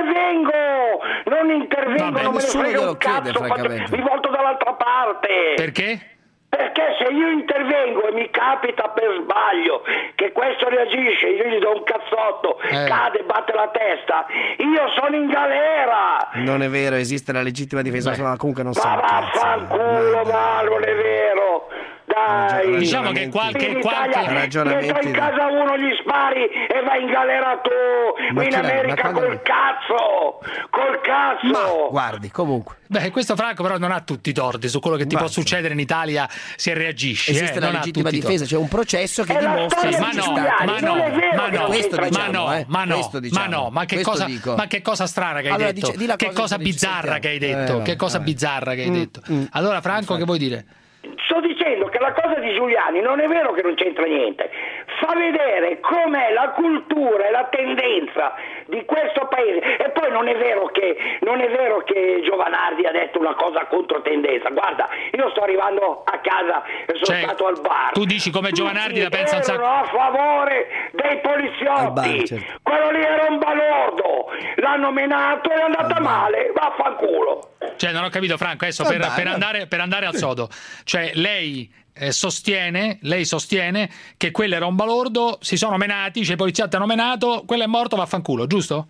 intervengo, non me ne frega un cazzo, mi volto dall'altra parte. Perché? Perché se io intervengo e mi capita per sbaglio che questo reagisce, io gli do un cazzotto, cade, batte la testa, io sono in galera. Non è vero, esiste la legittima difesa, ma comunque non sa. Ma vaffanculo, ma non è vero. Dai, diciamo che qualche ragionamento. In casa uno gli spari e vai in galera tu. In America col cazzo. Ma guardi, comunque. Beh, questo Franco però non ha tutti i torti su quello che ti può succedere in Italia se reagisci. Esiste la legittima difesa, c'è un processo che dimostra ma che cosa strana che hai detto? Che cosa bizzarra che hai detto? Che cosa bizzarra che hai detto? Allora Franco, che vuoi dire? Sto dicendo che la cosa di Giuliani non è vero che non c'entra niente, fa vedere com'è la cultura e la tendenza di questo paese. E poi non è vero che Giovanardi ha detto una cosa contro tendenza. Guarda, io sto arrivando a casa e sono stato al bar. Tu dici come Giovanardi la pensa un sacco a favore dei poliziotti. Quello lì era un balordo, l'hanno menato e è andata male, vaffanculo. Cioè, non ho capito, Franco, adesso per andare al sodo. Cioè, lei sostiene che quello era un balordo, si sono menati, cioè i poliziotti hanno menato, quello è morto, vaffanculo, giusto?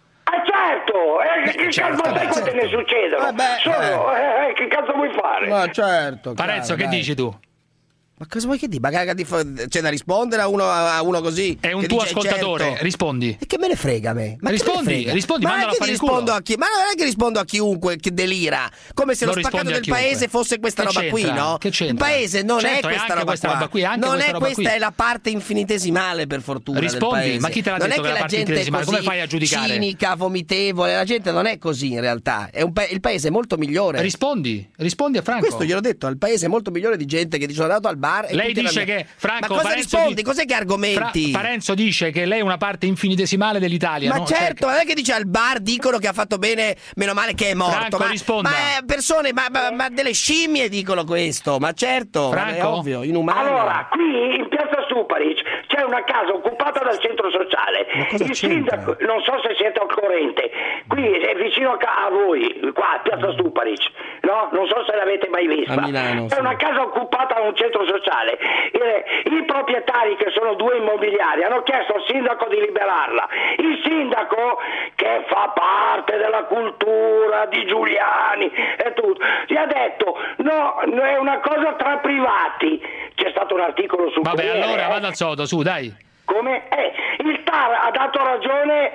Certo, quante ne succedono? Che cazzo vuoi fare? Ma certo. Parenzo, che dici tu? Ma cosa vuoi che dica? C'è da rispondere a uno così? È un tuo ascoltatore, certo. Rispondi. E che me ne frega a me? Ma rispondi, mandalo a fare il culo. Ma non è che rispondo a chiunque che delira, come se lo spaccato del paese fosse questa roba qui, no? Che c'entra? Il paese non è questa roba qui. Non è questa, è la parte infinitesimale, per fortuna, del paese. Ma chi te l'ha detto che è la parte infinitesimale? Come fai a giudicare? Cinica, vomitevole, la gente non è così in realtà. Il paese è molto migliore. Rispondi a Franco. Questo gliel'ho detto, il paese è molto migliore di gente che dice sono andato al bar. Lei dice che Franco, ma cosa rispondi? Cos'è che argomenti? Parenzo dice che lei è una parte infinitesimale dell'Italia. Ma certo, ma non è che dice al bar dicono che ha fatto bene, meno male che è morto. Franco, risponda. Ma persone, ma delle scimmie dicono questo. Ma certo, è ovvio, inumano. Allora, qui in piazza Suparic c'è una casa occupata dal centro sociale. Il sindaco, non so se siete al corrente, qui è vicino a voi, qua a piazza Suparic, no? Non so se l'avete mai vista. A Milano, è una casa occupata da un centro sociale. I proprietari, che sono due immobiliari, hanno chiesto al sindaco di liberarla. Il sindaco, che fa parte della cultura di Giuliani e tutto, gli ha detto no, è una cosa tra privati. C'è stato un articolo su Vabbè, allora vada al sodo, su, dai. Come? Il TAR ha dato ragione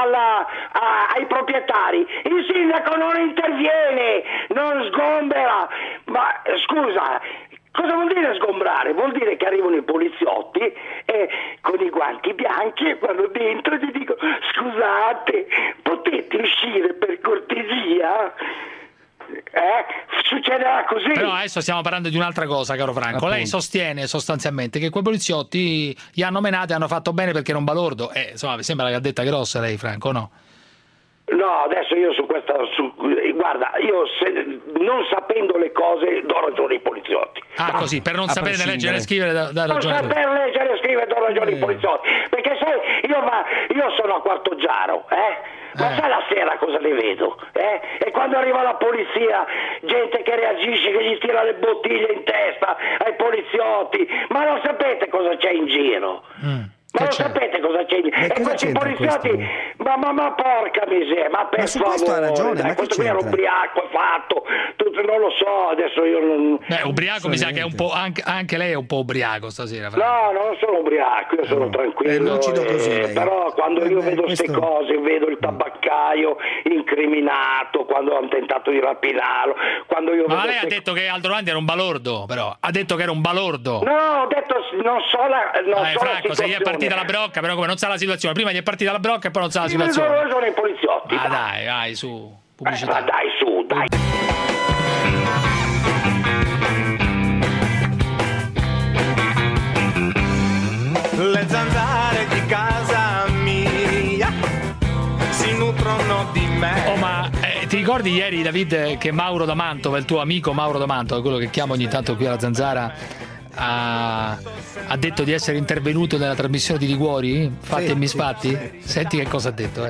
ai proprietari. Il sindaco non interviene, non sgombera. Ma scusa, cosa vuol dire sgombrare? Vuol dire che arrivano i poliziotti e con i guanti bianchi e vanno dentro e ti dicono: scusate, potete uscire per cortesia? Succederà così. Però adesso stiamo parlando di un'altra cosa, caro Franco. Appunto. Lei sostiene sostanzialmente che quei poliziotti gli hanno menato e hanno fatto bene perché era un balordo. Insomma, mi sembra che ha detta grossa lei, Franco, no? No, adesso io su questa... guarda, io non sapendo le cose do ragione ai poliziotti. Così, per non sapere leggere e scrivere da ragione. Non saper leggere e scrivere do ragione ai poliziotti. Perché sai, io sono a Quarto Giaro, ma sai la sera cosa ne vedo? E quando arriva la polizia, gente che reagisce, che gli tira le bottiglie in testa ai poliziotti, ma non sapete cosa c'è in giro? Ma lo sapete cosa c'è? E questi poliziotti, ma porca miseria, ma per favore, questo ha ragione, ma questo qui era ubriaco, fatto, tutto, non lo so, adesso io non... ubriaco mi sa che è un po', anche lei è un po' ubriaco stasera, Franco. No, non sono ubriaco, io sono tranquillo, però quando io vedo queste cose, vedo il tabaccaio incriminato, quando hanno tentato di rapinarlo, quando io ma lei ha detto che Aldrovandi era un balordo, però, ha detto che era un balordo. No, ho detto, non so la Franco, se gli è partita la brocca, però come non sa la situazione, prima gli è partita la brocca e poi non sa la situazione. Sono i poliziotti. Dai, su, pubblicità. Dai, su, dai. Le zanzare di casa mia si nutrono di me. Ma ti ricordi ieri, David, che Mauro da Mantova, il tuo amico Mauro da Mantova, quello che chiamo ogni tanto qui alla Zanzara, ha detto di essere intervenuto nella trasmissione di Liguori, Fatti e Misfatti? Sì. Senti che cosa ha detto.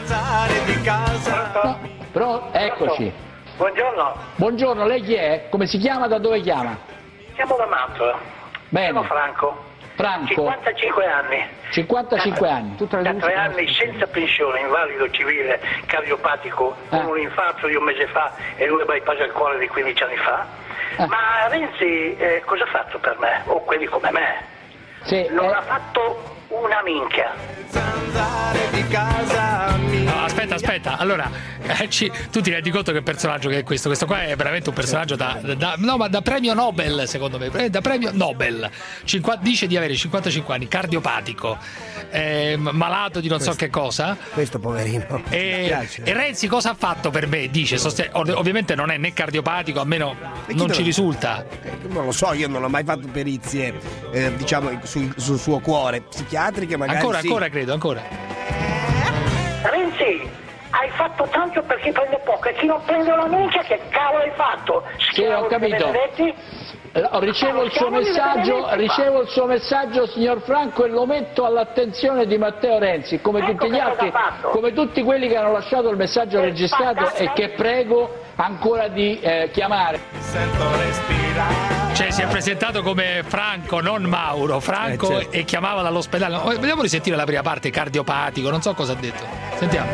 No, però eccoci. Buongiorno. Buongiorno, lei chi è? Come si chiama? Da dove chiama? Chiamo da Mantova. Bene. Sono Franco. 55 anni. 55 anni. Da 3 anni senza pensione, invalido civile, cardiopatico, con un infarto di un mese fa e 2 bypass al cuore di 15 anni fa. Ma Renzi cosa ha fatto per me? O quelli come me? Non ha fatto una minchia. No, aspetta, allora tu ti rendi conto che personaggio che è questo? Questo qua è veramente un personaggio da premio Nobel, secondo me, da premio Nobel. Dice di avere 55 anni, cardiopatico, malato di non so che cosa. Questo poverino. E Renzi cosa ha fatto per me? Dice, ovviamente non è né cardiopatico, almeno non ci risulta. Non lo so, io non ho mai fatto perizie, diciamo, sul suo cuore, psichiatriche magari. Ancora credo, ancora. Renzi, hai fatto tanto per chi prende poco e chi non prende la minchia, che cavolo hai fatto? Sì, ho capito. Ricevo il suo messaggio, signor Franco, e lo metto all'attenzione di Matteo Renzi, come tutti gli altri, come tutti quelli che hanno lasciato il messaggio registrato e che prego ancora di chiamare. Sento respirare. Cioè si è presentato come Franco, non Mauro, Franco, certo. E chiamava dall'ospedale. Vediamo di sentire la prima parte, cardiopatico, non so cosa ha detto. Sentiamo.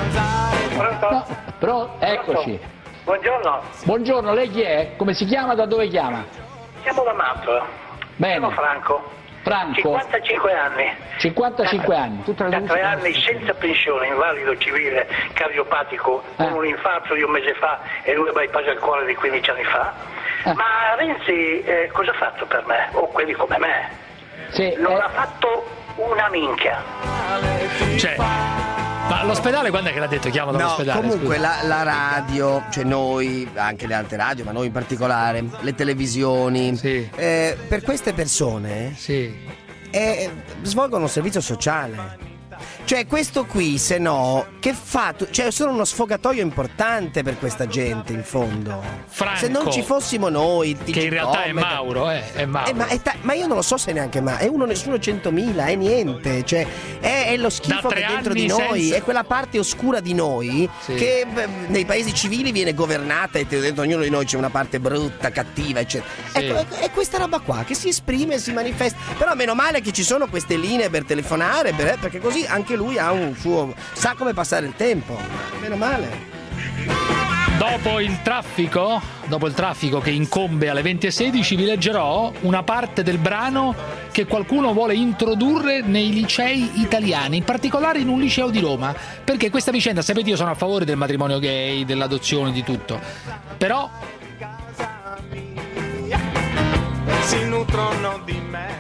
No, però eccoci. Buongiorno. Buongiorno, lei chi è? Come si chiama? Da dove chiama? Chiamo da Mantova. Bene. Sono Franco. 55 anni. 55 anni. Da 3 anni senza pensione, invalido civile, cardiopatico, con un infarto di un mese fa e 2 bypass al cuore di 15 anni fa. Ma Renzi cosa ha fatto per me? O quelli come me? Non ha fatto una minchia. Cioè, ma all'ospedale quando è che l'ha detto? Chiamo dall'ospedale. Comunque la radio, cioè noi, anche le altre radio, ma noi in particolare, le televisioni, per queste persone svolgono un servizio sociale. Cioè questo qui, se no, che fa? Cioè sono uno sfogatoio importante per questa gente, in fondo. Franco, se non ci fossimo noi, che in realtà è Mauro, è Mauro. Ma io non lo so se neanche è uno nessuno 100.000, è niente. Cioè è lo schifo che è dentro di noi, è quella parte oscura di noi che nei paesi civili viene governata e dentro ognuno di noi c'è una parte brutta, cattiva, eccetera. È questa roba qua che si esprime, si manifesta. Però meno male che ci sono queste linee per telefonare, perché così anche lui ha un suo, sa come passare il tempo. Meno male. Dopo il traffico che incombe alle 20:16, vi leggerò una parte del brano che qualcuno vuole introdurre nei licei italiani, in particolare in un liceo di Roma, perché questa vicenda, sapete, io sono a favore del matrimonio gay, dell'adozione, di tutto, però si nutrono di me.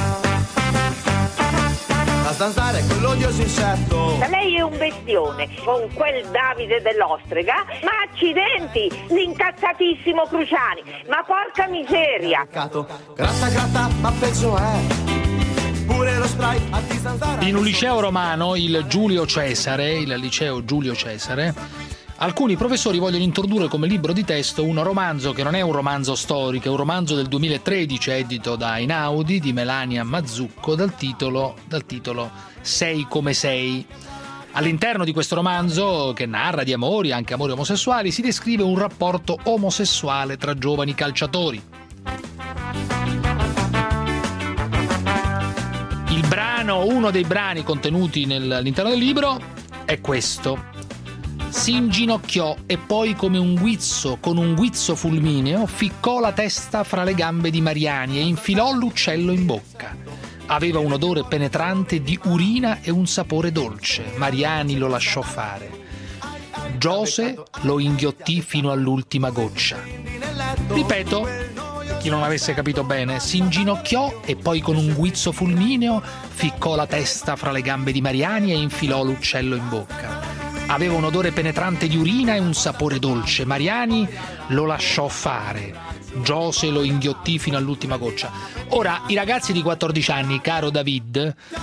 A stanzare quell'odioso insetto. Lei è un bestione con quel Davide dell'Ostrega, ma accidenti, l'incazzatissimo Cruciani, ma porca miseria. Gratta, ma peggio è. Pure lo spray a distanzare. In un liceo romano, il liceo Giulio Cesare, alcuni professori vogliono introdurre come libro di testo un romanzo che non è un romanzo storico, è un romanzo del 2013 edito da Einaudi di Melania Mazzucco dal titolo Sei come sei. All'interno di questo romanzo, che narra di amori, anche amori omosessuali, si descrive un rapporto omosessuale tra giovani calciatori. Uno dei brani contenuti all'interno del libro è questo. Si inginocchiò e poi con un guizzo fulmineo ficcò la testa fra le gambe di Mariani e infilò l'uccello in bocca. Aveva un odore penetrante di urina e un sapore dolce. Mariani lo lasciò fare. Giose lo inghiottì fino all'ultima goccia. Ripeto, chi non avesse capito bene, si inginocchiò e poi con un guizzo fulmineo ficcò la testa fra le gambe di Mariani e infilò l'uccello in bocca. Aveva un odore penetrante di urina e un sapore dolce. Mariani lo lasciò fare. Giose lo inghiottì fino all'ultima goccia. Ora, i ragazzi di 14 anni, caro David,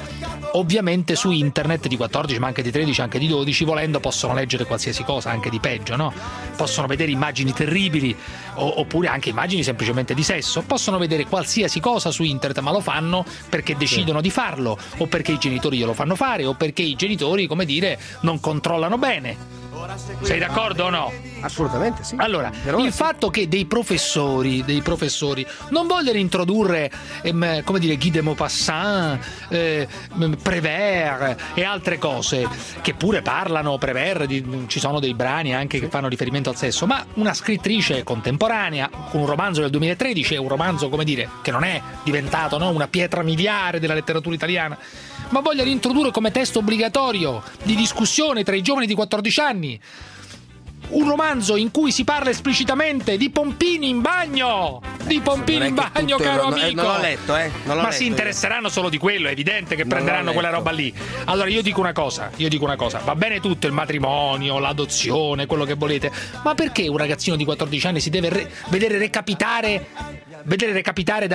ovviamente su internet di 14, ma anche di 13, anche di 12, volendo possono leggere qualsiasi cosa, anche di peggio, no? Possono vedere immagini terribili oppure anche immagini semplicemente di sesso, possono vedere qualsiasi cosa su internet, ma lo fanno perché decidono di farlo, o perché i genitori glielo fanno fare, o perché i genitori, come dire, non controllano bene. Sei d'accordo o no? Assolutamente sì. Allora, il fatto che dei professori non vogliono introdurre come dire Guy de Maupassant, Prévert e altre cose che pure parlano, Prévert, ci sono dei brani anche che fanno riferimento al sesso, ma una scrittrice contemporanea con un romanzo del 2013, è un romanzo, come dire, che non è diventato, no, una pietra miliare della letteratura italiana, ma vogliono introdurre come testo obbligatorio di discussione tra i giovani di 14 anni un romanzo in cui si parla esplicitamente di pompini in bagno! Di pompini in bagno, caro amico! Non l'ho letto, ma si interesseranno solo di quello, è evidente che prenderanno quella roba lì. Allora io dico una cosa, va bene tutto il matrimonio, l'adozione, quello che volete, ma perché un ragazzino di 14 anni si deve vedere recapitare da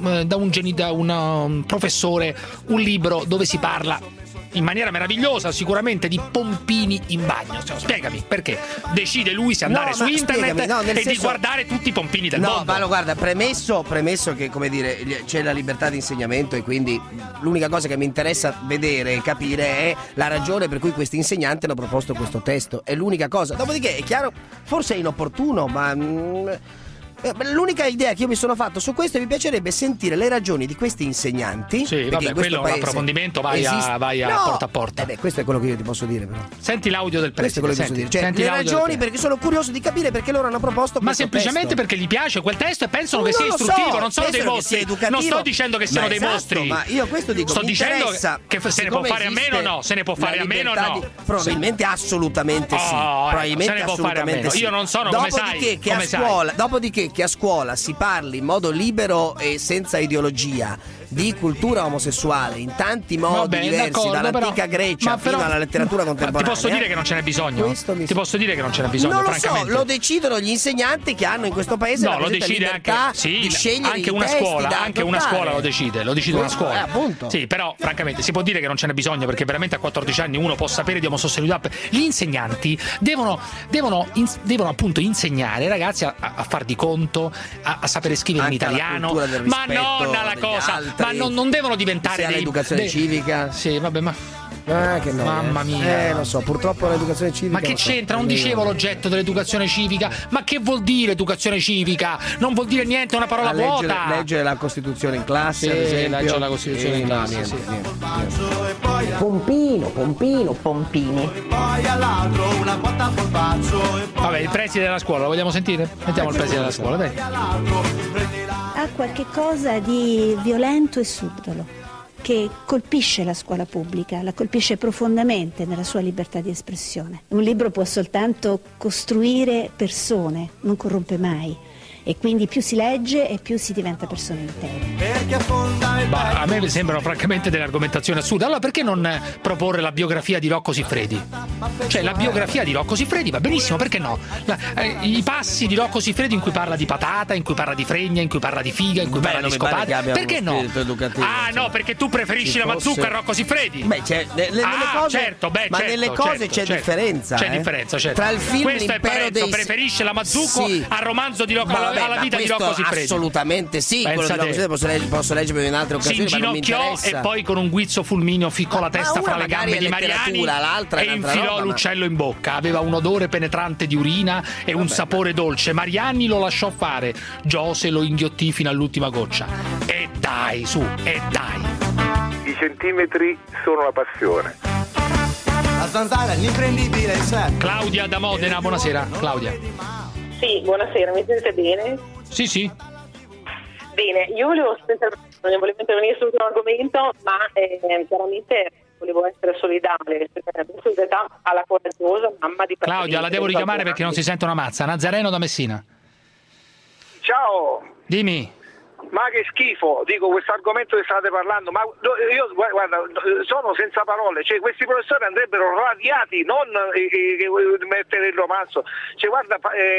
un professore un libro dove si parla in maniera meravigliosa sicuramente di pompini in bagno? Spiegami perché decide lui se andare su internet e di guardare tutti i pompini del mondo. No, ma guarda, premesso che, come dire, c'è la libertà di insegnamento e quindi l'unica cosa che mi interessa vedere e capire è la ragione per cui questi insegnanti hanno proposto questo testo, è l'unica cosa. Dopodiché è chiaro, forse è inopportuno, ma l'unica idea che io mi sono fatto su questo, e mi piacerebbe sentire le ragioni di questi insegnanti. Sì, vabbè, quello è un approfondimento, vai a porta a porta. Questo è quello che io ti posso dire, però. Senti l'audio del preside. Questo è quello che posso dire. Cioè, le ragioni, perché sono curioso di capire perché loro hanno proposto questo Ma semplicemente testo. perché gli piace quel testo e pensano che sia istruttivo, non sono dei mostri. Non sto dicendo che siano dei mostri. Ma io questo dico, sto dicendo che se ne può fare a meno o no? Se ne può fare a meno o no? Probabilmente assolutamente sì. Se ne può fare a meno. Io non sono come sai. Dopodiché che a scuola si parli in modo libero e senza ideologia di cultura omosessuale in tanti modi diversi, dall'antica Grecia fino alla letteratura contemporanea. Ti posso dire che non ce n'è bisogno? Ti posso dire che non ce n'è bisogno, non lo francamente. So, lo decidono gli insegnanti che hanno in questo paese la libertà di scegliere anche una scuola, anche una scuola lo decide una scuola. Appunto. Sì, però francamente si può dire che non ce n'è bisogno, perché veramente a 14 anni uno può sapere di omosessualità. Gli insegnanti devono appunto insegnare ai ragazzi a far di conto, a sapere scrivere anche in italiano, ma non alla cosa, ma non devono diventare l'educazione civica. Sì, vabbè, ma che no, mamma mia, lo so, purtroppo l'educazione civica. Ma che c'entra? Non dicevo l'oggetto dell'educazione civica. Ma che vuol dire educazione civica? Non vuol dire niente, è una parola vuota. Leggere la Costituzione in classe, ad esempio. Leggere la Costituzione in classe. Niente. Pompini. Vabbè, il preside della scuola, lo vogliamo sentire? Mettiamo il preside della scuola, dai. Ha qualche cosa di violento e subdolo che colpisce la scuola pubblica, la colpisce profondamente nella sua libertà di espressione. Un libro può soltanto costruire persone, non corrompe mai, e quindi più si legge e più si diventa persone intere. A me sembrano francamente delle argomentazioni assurde. Allora perché non proporre la biografia di Rocco Siffredi? Cioè la biografia di Rocco Siffredi va benissimo, perché no? I passi di Rocco Siffredi in cui parla di patata, in cui parla di fregna, in cui parla di figa, in cui parla di scopata. Perché no? No, perché tu preferisci la Mazzucca a Rocco Siffredi? Nelle cose, certo, ma nelle cose c'è differenza. C'è differenza, certo. Tra il film Questo è Parenzo, preferisce la Mazzucco al romanzo di Rocco, alla vita di Rocco Siffredi. Assolutamente sì, quello di Rocco Siffredi posso leggerlo in altre occasioni, si inginocchiò e poi con un guizzo fulmineo ficcò la testa fra le gambe di Mariani e infilò l'uccello in bocca. Aveva un odore penetrante di urina e un sapore dolce. Mariani lo lasciò fare, Giose lo inghiottì fino all'ultima goccia. E dai, su, e dai. I centimetri sono la passione. Claudia da Modena, buonasera. Claudia. Sì, buonasera, mi sentite bene? Sì. Bene, io volevo intervenire su un argomento, ma chiaramente volevo essere solidale alla coraggiosa mamma di Claudia, la devo richiamare perché non si sente una mazza. Nazareno da Messina. Ciao. Dimmi. Ma che schifo, dico, questo argomento che state parlando, ma io guarda, sono senza parole, cioè questi professori andrebbero radiati, non mettere il romanzo. Cioè guarda,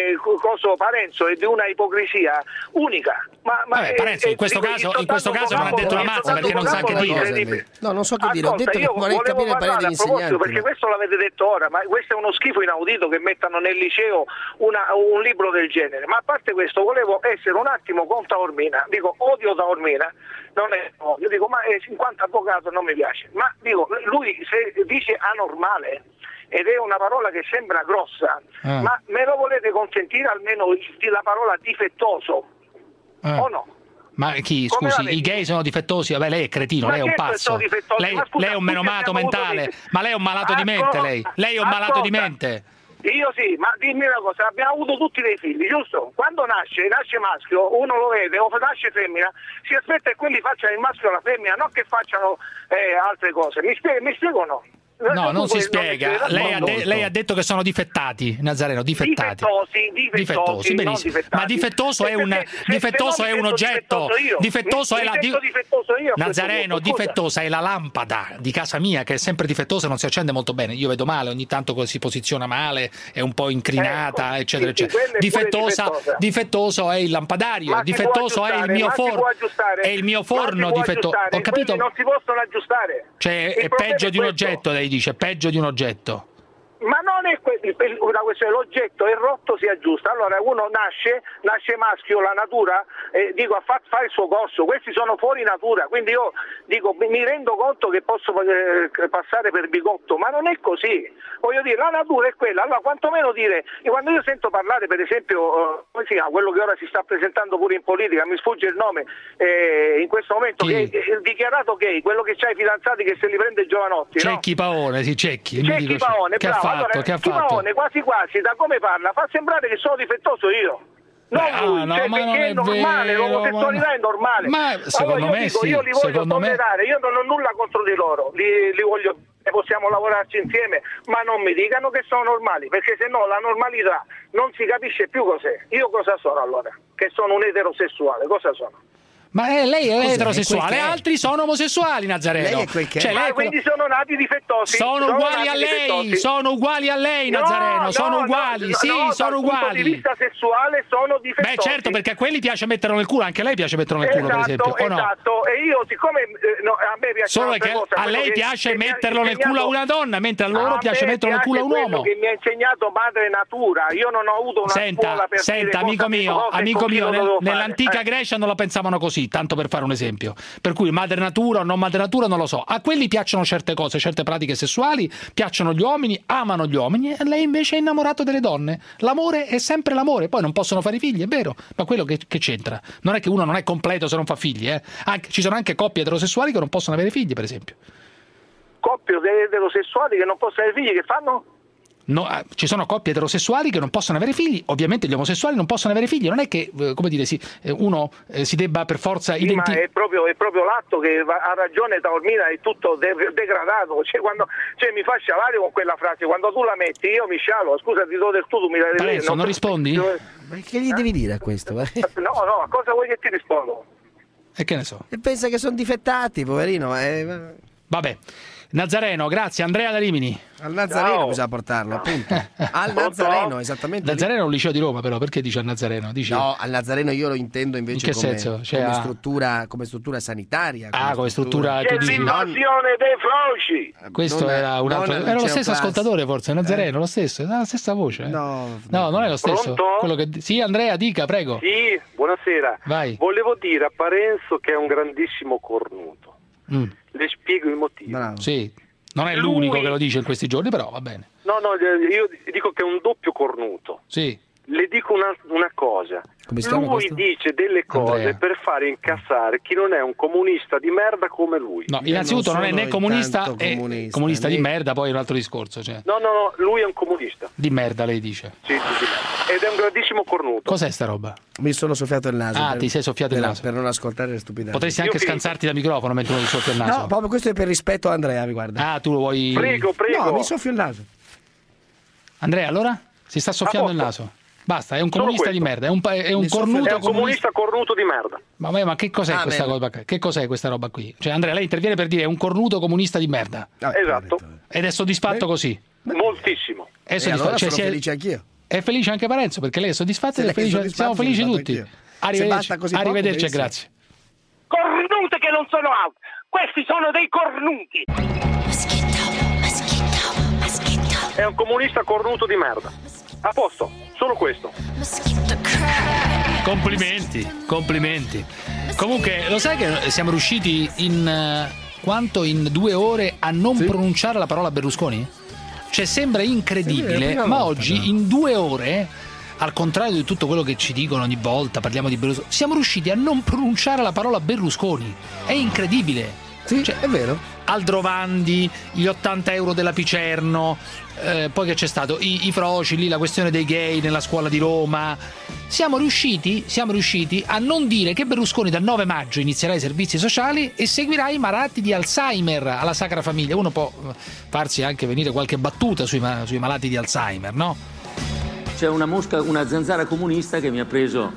Parenzo è di una ipocrisia unica. Vabbè, Parenzo in questo caso non ha detto la mazza perché non sa che dire. No, non so che dire, ho detto che vorrei volevo capire il parere degli insegnanti. Perché questo l'avete detto ora, ma questo è uno schifo inaudito che mettano nel liceo un libro del genere. Ma a parte questo, volevo essere un attimo con Taormina. Dico, odio Taormina, non è odio, dico, ma in quanto avvocato non mi piace. Ma dico, lui se dice anormale, ed è una parola che sembra grossa, ma me lo volete consentire almeno la parola difettoso, o no? Ma chi, scusi, i gay sono difettosi? Vabbè, lei è cretino, Ma lei è un pazzo. Lei è un menomato mentale, ma lei è un malato di mente, lei è un malato di mente. Io sì, ma dimmi una cosa, abbiamo avuto tutti dei figli, giusto? Quando nasce maschio, uno lo vede, o nasce femmina, si aspetta che quelli facciano il maschio e la femmina, non che facciano altre cose. Mi spiego o no? No, non si spiega. Lei ha detto che sono difettati, Nazareno, difettati. Difettosi, benissimo. Ma difettoso è un oggetto. Difettoso è la Nazareno, difettosa è la lampada di casa mia che è sempre difettosa e non si accende molto bene. Io vedo male, ogni tanto si posiziona male, è un po' incrinata, eccetera, eccetera. Difettoso è il lampadario, difettoso è il mio forno. È il mio forno difettoso. Ho capito? Non si possono aggiustare. Cioè, è peggio di un oggetto, lei dice, peggio di un oggetto. Ma non è una questione, l'oggetto è rotto, si aggiusta. Allora uno nasce maschio, la natura fa il suo corso, questi sono fuori natura, quindi io dico, mi rendo conto che posso passare per bigotto, ma non è così. Voglio dire, la natura è quella. Allora quantomeno dire, quando io sento parlare per esempio, come si chiama, quello che ora si sta presentando pure in politica, mi sfugge il nome in questo momento, che è dichiarato gay, quello che c'ha i fidanzati che se li prende Giovanotti, Cecchi Paone, sì, Cecchi Paone, che bravo. Che ha fatto? Paone quasi da come parla fa sembrare che sono difettoso io. Non lui, perché è normale, l'omosessualità è normale. Ma secondo me sì, io li voglio tollerare, io non ho nulla contro di loro, li voglio, possiamo lavorarci insieme, ma non mi dicano che sono normali, perché se no la normalità non si capisce più cos'è. Io cosa sono allora? Che sono un eterosessuale, cosa sono? Ma lei è eterosessuale, altri sono omosessuali, Nazareno. Lei è quel che quindi sono nati difettosi. Sono uguali a lei, Nazareno, sono uguali, sono uguali. Dal punto di vista sessuale sono difettosi. Beh, certo, perché a quelli piace metterlo nel culo, anche a lei piace metterlo nel culo, per esempio. Esatto, e io siccome a me piace solo che a lei piace metterlo nel culo a una donna, mentre a loro piace metterlo nel culo a un uomo. Che mi ha insegnato madre natura, io non ho avuto una scuola per Senta, amico mio, nell'antica Grecia non la pensavano così, tanto per fare un esempio. Per cui madre natura o non madre natura non lo so. A quelli piacciono certe cose, certe pratiche sessuali, piacciono gli uomini, amano gli uomini, e lei invece è innamorato delle donne. L'amore è sempre l'amore, poi non possono fare figli, è vero, ma quello che c'entra? Non è che uno non è completo se non fa figli, ci sono anche coppie eterosessuali che non possono avere figli, per esempio. Coppie eterosessuali che non possono avere figli, che fanno? No, ci sono coppie eterosessuali che non possono avere figli, ovviamente gli omosessuali non possono avere figli, non è che uno si debba per forza identificare. Ma è proprio l'atto che ha ragione Taormina, è tutto degradato, mi fa scialare con quella frase, quando tu la metti io mi scialo, scusa ti do del tu mi dai Parenzo, non rispondi? Ma che gli devi dire a questo? No, a cosa vuoi che ti rispondo? E che ne so? E pensa che sono difettati, poverino. Vabbè. Nazareno, grazie. Andrea da Rimini. Al Nazareno bisogna portarlo, appunto. Al Nazareno, esattamente. Nazareno è un liceo di Roma, però perché dice al Nazareno? No, al Nazareno io lo intendo invece come struttura sanitaria. Come struttura. C'è l'invasione dei froci. Questo era un altro. Era lo stesso ascoltatore, forse. Nazareno, lo stesso, era la stessa voce. No, non è lo stesso. Sì, Andrea, dica, prego. Sì, buonasera. Vai. Volevo dire a Parenzo che è un grandissimo cornuto. Le spiego il motivo. Bravo. Sì, non è l'unico che lo dice in questi giorni, però va bene. No, io dico che è un doppio cornuto. Sì. Le dico una cosa. Lui dice delle cose Andrea, per fare incassare chi non è un comunista di merda come lui. No, innanzitutto non è né comunista, è comunista di merda, poi è un altro discorso. Cioè. No, lui è un comunista. Di merda, lei dice. Sì, di merda. Ed è un grandissimo cornuto. Cos'è sta roba? Mi sono soffiato il naso. Ti sei soffiato il naso? Per non ascoltare le stupidate. Potresti anche scansarti dal microfono mentre uno ti soffia il naso. No, proprio questo è per rispetto a Andrea, mi guarda. Tu lo vuoi... Prego. No, mi soffio il naso. Andrea, allora? Si sta soffiando il naso. Basta, è un comunista di merda, è un cornuto. È un comunista cornuto di merda. Ma che cos'è questa cosa? Che cos'è questa roba qui? Cioè, Andrea, lei interviene per dire è un cornuto comunista di merda. Esatto. Ed è soddisfatto così? Moltissimo. È soddisfatto. Allora sono felice anch'io. È felice anche Parenzo, perché lei è soddisfatto ed è felice. Siamo felici tutti. Arrivederci e grazie. Cornute che non sono altro. Questi sono dei cornuti. È un comunista cornuto di merda. A posto, solo questo. Complimenti. Comunque, lo sai che siamo riusciti in 2 ore a non pronunciare la parola Berlusconi? Cioè, sembra incredibile, ma oggi in 2 ore, al contrario di tutto quello che ci dicono ogni volta, parliamo di Berlusconi, siamo riusciti a non pronunciare la parola Berlusconi. È incredibile. Sì, è vero. Aldrovandi, gli 80 euro della Picerno, poi che c'è stato i froci lì, la questione dei gay nella scuola di Roma. Siamo riusciti a non dire che Berlusconi dal 9 maggio inizierà i servizi sociali e seguirà i malati di Alzheimer alla Sacra Famiglia. Uno può farsi anche venire qualche battuta sui malati di Alzheimer, no? C'è una zanzara comunista che mi ha preso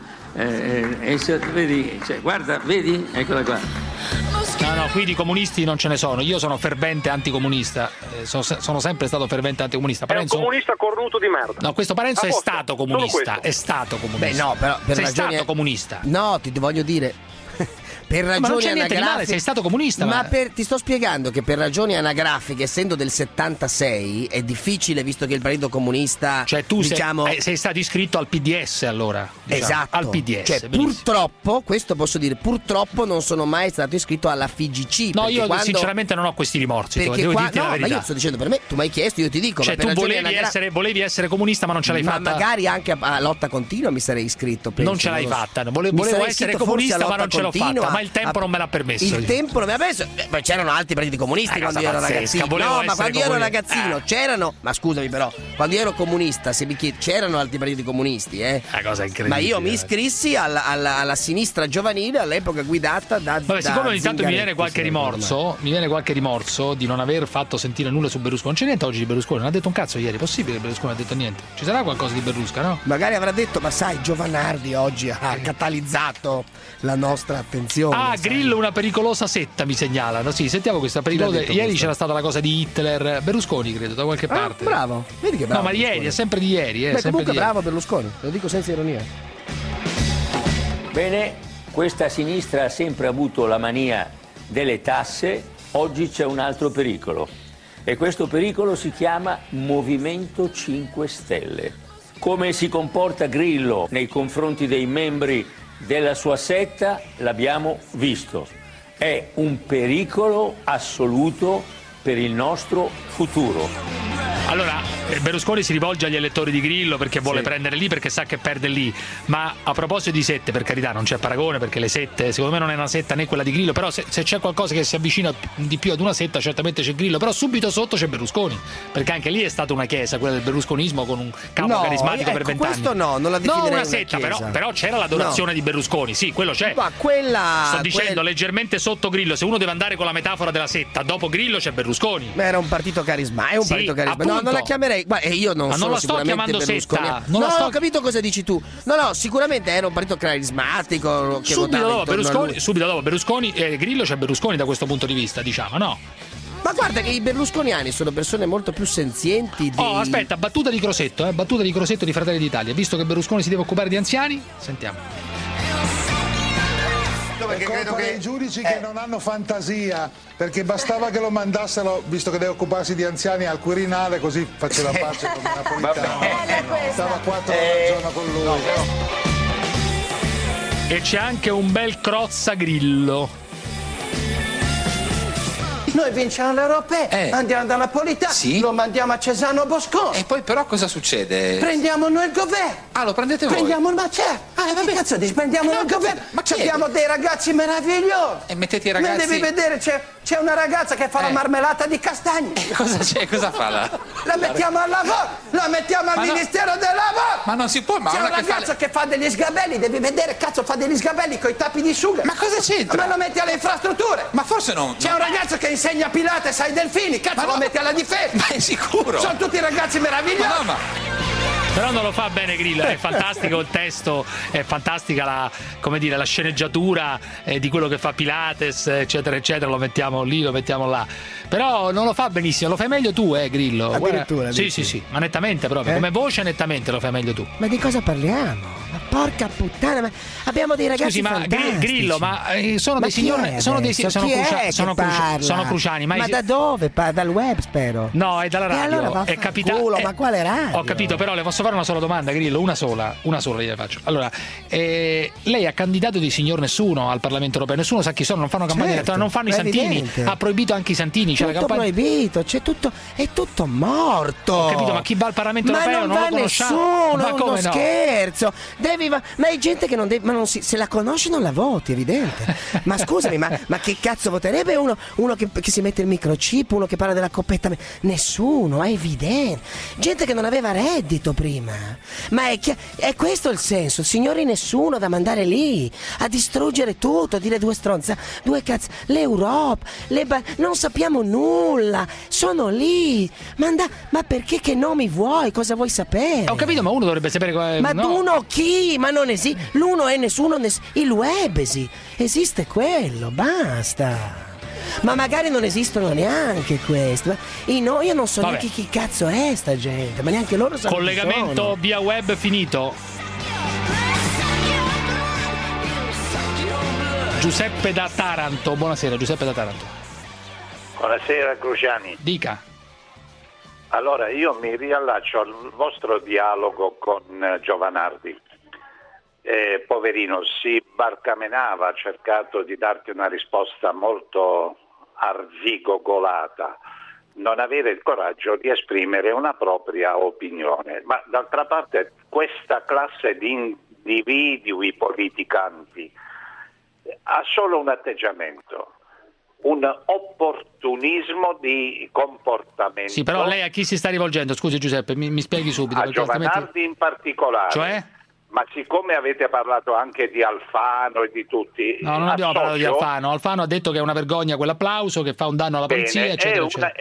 vedi, cioè, guarda, vedi? Eccola qua. No, qui di comunisti non ce ne sono. Io sono fervente anticomunista. Sono sempre stato fervente anticomunista. Parenzo... È un comunista cornuto di merda. No, questo Parenzo è stato comunista. È stato comunista. Beh, no, però per sei ragioni... stato comunista. No, ti voglio dire. Per ragioni ma non c'è niente di male, sei stato comunista. Ma ti sto spiegando che per ragioni anagrafiche, essendo del 76, è difficile, visto che il Partito Comunista, cioè tu diciamo, sei stato iscritto al PDS allora, diciamo, esatto, al PDS, cioè purtroppo, questo posso dire, purtroppo non sono mai stato iscritto alla FIGC. No, io sinceramente non ho questi rimorsi, devo dirti la verità. Ma io sto dicendo, per me, tu mi hai chiesto, io ti dico, cioè ma per tu volevi essere comunista ma non ce l'hai fatta. Ma magari anche a lotta continua mi sarei iscritto, penso, non ce l'hai fatta. Volevo essere comunista ma non ce l'ho fatta, ma il tempo non me l'ha permesso. Il tempo non mi ha permesso. Ma c'erano altri partiti comunisti quando io ero ragazzino. No, ma quando io ero ragazzino c'erano. Ma scusami, però, quando io ero comunista, se mi chiedi, c'erano altri partiti comunisti, Una cosa incredibile. Ma io mi iscrissi alla sinistra giovanile all'epoca guidata da. Vabbè, siccome ogni tanto mi viene qualche rimorso di non aver fatto sentire nulla su Berlusconi. Non c'è niente oggi di Berlusconi, non ha detto un cazzo ieri. Possibile che Berlusconi non ha detto niente? Ci sarà qualcosa di Berlusca, no? Magari avrà detto, ma sai, Giovanardi oggi ha catalizzato la nostra attenzione. Grillo, una pericolosa setta, mi segnalano. Sì, sentiamo questa pericolosa. Ieri c'era stata la cosa di Hitler, Berlusconi, credo, da qualche parte. Bravo, vedi che bravo. No, ma ieri, è sempre di ieri. Beh, comunque bravo Berlusconi, lo dico senza ironia. Bene, questa sinistra ha sempre avuto la mania delle tasse, oggi c'è un altro pericolo. E questo pericolo si chiama Movimento 5 Stelle. Come si comporta Grillo nei confronti dei membri della sua setta l'abbiamo visto. È un pericolo assoluto per il nostro futuro. Allora, Berlusconi si rivolge agli elettori di Grillo perché vuole prendere lì, perché sa che perde lì. Ma a proposito di sette, per carità, non c'è paragone, perché le sette, secondo me non è una setta né quella di Grillo, però se c'è qualcosa che si avvicina di più ad una setta, certamente c'è Grillo, però subito sotto c'è Berlusconi, perché anche lì è stata una chiesa, quella del berlusconismo, con un capo carismatico per 20 anni. Questo non la definirei una setta, però c'era l'adorazione di Berlusconi, sì, quello c'è. Ma sto dicendo leggermente sotto Grillo, se uno deve andare con la metafora della setta, dopo Grillo c'è Berlusconi. Ma era un partito carismatico, è un partito carismatico. No, non la chiamerei. Ma io non sono la sto chiamando setta. Ho capito cosa dici tu. No, sicuramente era un partito carismatico che subito dopo Berlusconi Grillo c'è Berlusconi da questo punto di vista, diciamo, no? Ma guarda che i berlusconiani sono persone molto più senzienti di... Oh, aspetta, battuta di Crosetto di Fratelli d'Italia. Visto che Berlusconi si deve occupare di anziani, sentiamo. Perché credo che i giudici che non hanno fantasia, perché bastava che lo mandassero, visto che deve occuparsi di anziani, al Quirinale, così faceva pace con Napolitano. Stava 4 ore al giorno con lui. E c'è anche un bel Crozza Grillo. Noi vinciamo l'Europea, andiamo da Napolitano, lo mandiamo a Cesano Boscone. E poi però cosa succede? Prendiamo noi il governo. Ah, lo prendete voi? Prendiamo il certo. Che cazzo dici? Prendiamo noi il governo. Ma abbiamo dei ragazzi meravigliosi. E mettete i ragazzi. Ma devi vedere, c'è una ragazza che fa la marmellata di castagne. Cosa c'è? Cosa fa là? La mettiamo al lavoro, la mettiamo al Ministero del Lavoro. Ma non si può, ma c'è un ragazzo che fa degli sgabelli, devi vedere, cazzo, fa degli sgabelli con i tappi di suga. Ma cosa c'entra? Ma lo metti alle infrastrutture. Ma forse non. C'è un ragazzo che insegna Pilates ai delfini, cazzo, lo metti alla difesa. Ma è sicuro? Sono tutti ragazzi meravigliosi. Però non lo fa bene Grillo, è fantastico il testo, è fantastica la sceneggiatura di quello che fa Pilates, eccetera, eccetera, lo mettiamo lì, lo mettiamo là. Però non lo fa benissimo, lo fai meglio tu, Grillo. Addirittura. Sì, ma nettamente proprio, come voce nettamente lo fai meglio tu. Ma di cosa parliamo? Ma porca puttana, ma abbiamo dei ragazzi fantastici. Grillo, ma sono dei signori, sono cruciani, ma da dove? Dal web, spero. No, è dalla radio. Allora è capitato. Ma quale radio? Ho capito, però le posso fare una sola domanda, Grillo, una sola gliela faccio. Allora, lei ha candidato di signor nessuno al Parlamento europeo, nessuno sa chi sono, non fanno campagna elettorale, non fanno i santini, evidente. Ha proibito anche i santini, tutto la campagna... proibito, è tutto morto. Ho capito, ma chi va al Parlamento europeo non va lo conosciamo. Nessuno, Ma come uno no? scherzo. Ma è gente che non deve, ma non se la conosci non la voti, evidente. Ma scusami, ma che cazzo voterebbe uno che si mette il microchip, uno che parla della coppetta? Nessuno, è evidente. Gente che non aveva reddito prima. Ma è questo il senso, signori, nessuno da mandare lì a distruggere tutto, a dire due stronze, due cazzo, l'Europa, non sappiamo nulla, sono lì. Ma perché, che nomi vuoi? Cosa vuoi sapere? Ho capito, ma uno dovrebbe sapere Ma no. uno chi? Ma non esiste. L'uno è nessuno, il web esiste quello, basta. Ma magari non esistono neanche questi. Io non so neanche chi cazzo è sta gente, ma neanche loro sanno. Collegamento via web finito. Giuseppe da Taranto, buonasera Giuseppe da Taranto. Buonasera Cruciani. Dica. Allora io mi riallaccio al vostro dialogo con Giovanardi. Poverino, si barcamenava, ha cercato di darti una risposta molto arzigogolata, non avere il coraggio di esprimere una propria opinione. Ma d'altra parte questa classe di individui politicanti ha solo un atteggiamento, un opportunismo di comportamento. Sì, però lei a chi si sta rivolgendo? Scusi Giuseppe, mi spieghi subito. A Giovanardi in particolare. Cioè? Ma siccome avete parlato anche di Alfano e di tutti... No, non abbiamo parlato di Alfano. Alfano ha detto che è una vergogna quell'applauso, che fa un danno alla polizia, eccetera, eccetera.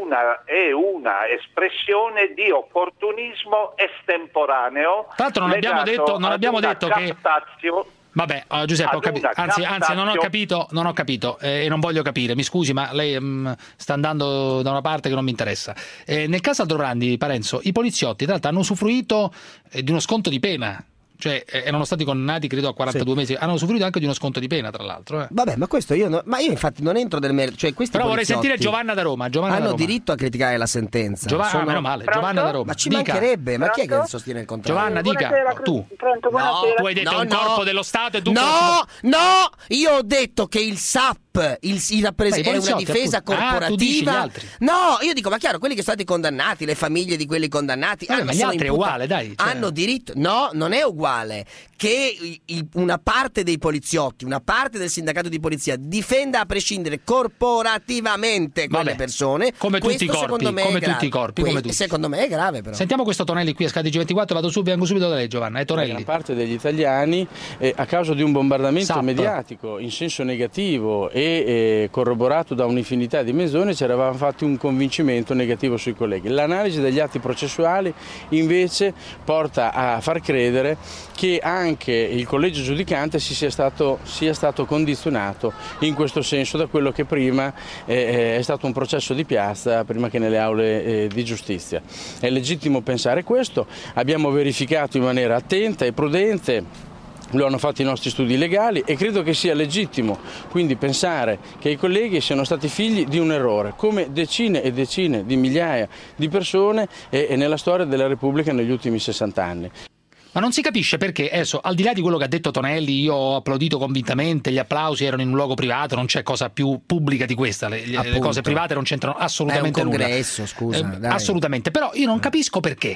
È una espressione di opportunismo estemporaneo. Tra l'altro non abbiamo detto che... Vabbè, Giuseppe, ho capito. Anzi, non ho capito e non voglio capire. Mi scusi, ma lei sta andando da una parte che non mi interessa. Nel caso Aldorandi, Parenzo, i poliziotti tra l'altro hanno usufruito di uno sconto di pena. Cioè, erano stati condannati credo a 42 mesi, hanno usufruito anche di uno sconto di pena, tra l'altro. Vabbè, ma questo io infatti non entro nel merito. Cioè, questi però vorrei sentire Giovanna da Roma. Hanno diritto a criticare la sentenza. Meno male. Giovanna da Roma. Ma ci mancherebbe, ma chi è che sostiene il contrario? Giovanna, dica. Tu. Pronto, buonasera. Tu hai detto un corpo dello Stato e tu No, io ho detto che il SAP il rappresentante è una difesa corporativa. No, io dico, ma chiaro, quelli che sono stati condannati, le famiglie di quelli condannati, ma gli altri è uguale, dai. Hanno diritto. No, non è uguale. Che una parte dei poliziotti, una parte del sindacato di polizia difenda a prescindere corporativamente quelle persone. Come tutti i corpi. Secondo me è grave, però. Sentiamo questo Tonelli qui a Scadi G24, vengo subito da lei, Giovanna. È Tonelli. Gran parte degli italiani a causa di un bombardamento mediatico in senso negativo e corroborato da un'infinità di menzogne ci eravamo fatti un convincimento negativo sui colleghi. L'analisi degli atti processuali invece porta a far credere che anche il collegio giudicante sia stato condizionato in questo senso da quello che prima è stato un processo di piazza prima che nelle aule di giustizia. È legittimo pensare questo, abbiamo verificato in maniera attenta e prudente. Lo hanno fatto i nostri studi legali e credo che sia legittimo quindi pensare che i colleghi siano stati figli di un errore, come decine e decine di migliaia di persone nella storia della Repubblica negli ultimi 60 anni. Ma non si capisce perché, adesso, al di là di quello che ha detto Tonelli, io ho applaudito convintamente, gli applausi erano in un luogo privato, non c'è cosa più pubblica di questa, le cose private non c'entrano assolutamente nulla. È un congresso, scusa. Assolutamente, però io non capisco perché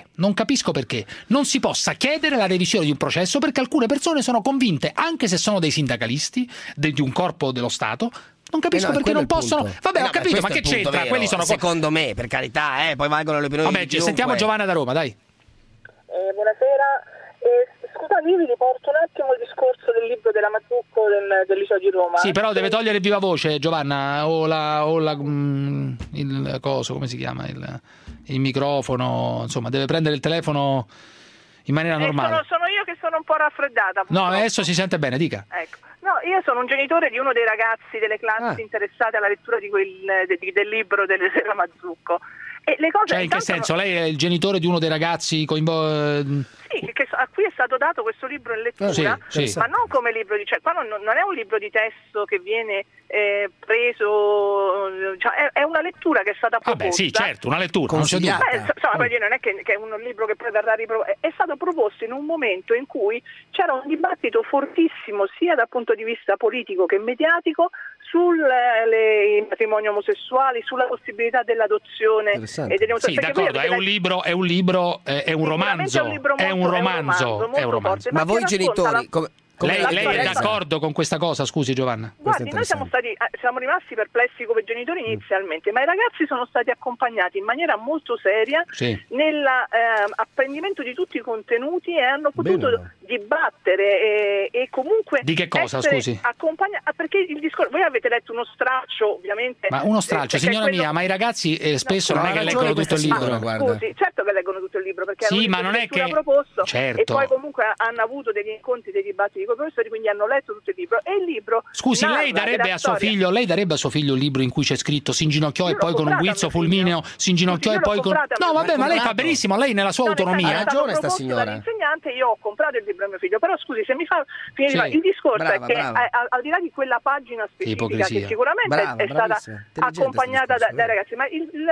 non si possa chiedere la revisione di un processo perché alcune persone sono convinte, anche se sono dei sindacalisti, di un corpo dello Stato. Non capisco perché non possono. Vabbè, ho capito, ma che c'entra? Quelli sono secondo me, per carità, poi valgono le opinioni. Vabbè, sentiamo Giovanna da Roma, dai. Buonasera. Scusate, io vi riporto un attimo il discorso del libro della Mazzucco del liceo di Roma. Sì, però deve togliere il viva voce, Giovanna, il coso, come si chiama? Il microfono, insomma, deve prendere il telefono in maniera normale. Sono io che sono un po' raffreddata. No, adesso si sente bene, dica. Ecco. No, io sono un genitore di uno dei ragazzi delle classi interessate alla lettura del libro delle Sera Mazzucco. E le cose, cioè, in che senso? Lei è il genitore di uno dei ragazzi Sì, a cui è stato dato questo libro in lettura, ma non come libro di... Cioè, qua non è un libro di testo che viene preso... Cioè, è una lettura che è stata proposta. Vabbè, sì, certo, una lettura. Non c'è dubbio. Non è che è un libro che poi verrà riproposto. È stato proposto in un momento in cui c'era un dibattito fortissimo, sia dal punto di vista politico che mediatico, sul matrimonio omosessuali, sulla possibilità dell'adozione e delle sì, d'accordo, è un romanzo. Forte, ma voi genitori lei è d'accordo con questa cosa? Scusi, Giovanna. Guardi, noi siamo rimasti perplessi come genitori inizialmente, ma i ragazzi sono stati accompagnati in maniera molto seria nell'apprendimento di tutti i contenuti e hanno potuto dibattere e comunque di che cosa, scusi? Perché il discorso, voi avete letto uno straccio, ovviamente. Ma uno straccio, signora mia, ma i ragazzi spesso non è che leggono tutto il libro. Scusi, certo che leggono tutto il libro, perché ma non è che proposto certo. E poi comunque hanno avuto degli incontri, dei dibattiti con i professori, quindi hanno letto tutto il libro. E il libro scusi, lei darebbe a suo figlio un libro in cui c'è scritto si inginocchiò e poi con un guizzo fulmineo si inginocchiò e poi con... No, vabbè, ma lei fa benissimo, lei nella sua autonomia. Ha ragione sta signora. Dall'insegnante, io ho comprato il libro a mio figlio, però scusi, se mi fa finire il discorso è che al di là di quella pagina specifica che sicuramente è stata accompagnata dai ragazzi, ma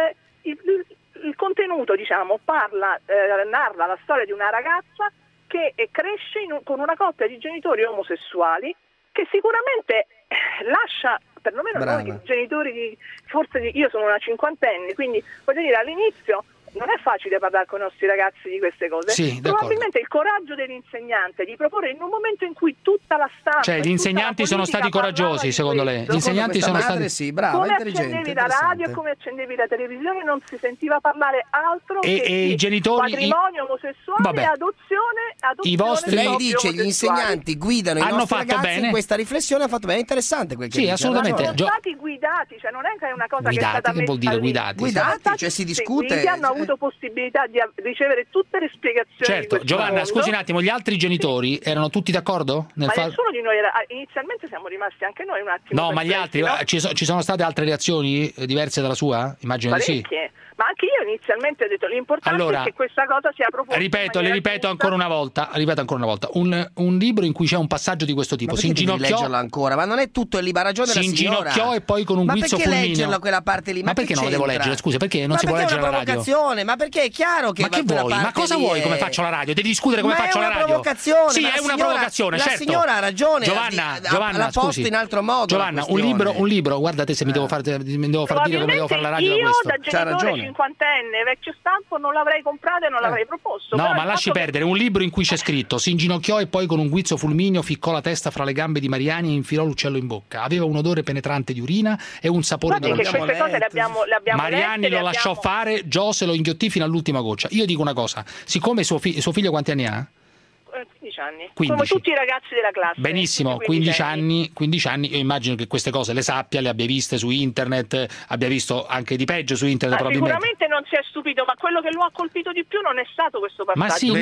il contenuto, diciamo, narra la storia di una ragazza che cresce con una coppia di genitori omosessuali che sicuramente lascia, perlomeno noi genitori, io sono una cinquantenne, quindi voglio dire, all'inizio non è facile parlare con i nostri ragazzi di queste cose. Sì, probabilmente il coraggio dell'insegnante di proporre in un momento in cui tutta la stampa, cioè gli insegnanti sono stati coraggiosi, secondo lei? Gli insegnanti sono stati come accendevi la radio, come accendevi la televisione, non si sentiva parlare altro che i genitori, matrimonio omosessuale, adozione i vostri, lei dice gli insegnanti guidano i nostri ragazzi in questa riflessione, ha fatto bene, interessante quel che dice. Assolutamente. Sono stati guidati, cioè non è che è una cosa che è stata messa vuol dire guidati, cioè si discute, hanno avuto possibilità di ricevere tutte le spiegazioni. Certo, Giovanna, scusi un attimo, gli altri genitori erano tutti d'accordo? Nessuno di noi era, inizialmente siamo rimasti anche noi un attimo. No, ma gli altri, ci sono state altre reazioni diverse dalla sua? Immagino di sì. Ma anche io inizialmente ho detto l'importante è che questa cosa sia proposta. Le ripeto ancora una volta, un libro in cui c'è un passaggio di questo tipo. Si inginocchiò ancora, ma non è tutto il libro, ha ragione la signora. Si inginocchiò e poi con un guizzo fulmineo. Ma perché leggerla quella parte lì? Ma perché non la devo leggere? Scusa, perché non si può leggere la radio? Ma perché è chiaro che ma che vuoi? Ma cosa vuoi come faccio la radio? Devi discutere come faccio la radio. È una provocazione. Sì, è una provocazione, certo. La signora ha ragione. Giovanna, l'ha posto in altro modo. Giovanna, un libro, guardate se mi devo far dire come devo fare la radio da questo. Io da genitore cinquantenne vecchio stampo non l'avrei comprato e non l'avrei proposto. No, ma lasci perdere, un libro in cui c'è scritto si inginocchiò e poi con un guizzo fulmineo ficcò la testa fra le gambe di Mariani e infilò l'uccello in bocca. Aveva un odore penetrante di urina e un sapore che queste cose le abbiamo Mariani lo lasciò fare, Giose lo inghiottì fino all'ultima goccia. Io dico una cosa, siccome suo figlio quanti anni ha? 15 anni. 15. Come tutti i ragazzi della classe. Benissimo, 15 anni, io immagino che queste cose le sappia, le abbia viste su internet, abbia visto anche di peggio su internet probabilmente. Sicuramente non si è stupito, ma quello che lo ha colpito di più non è stato questo passaggio,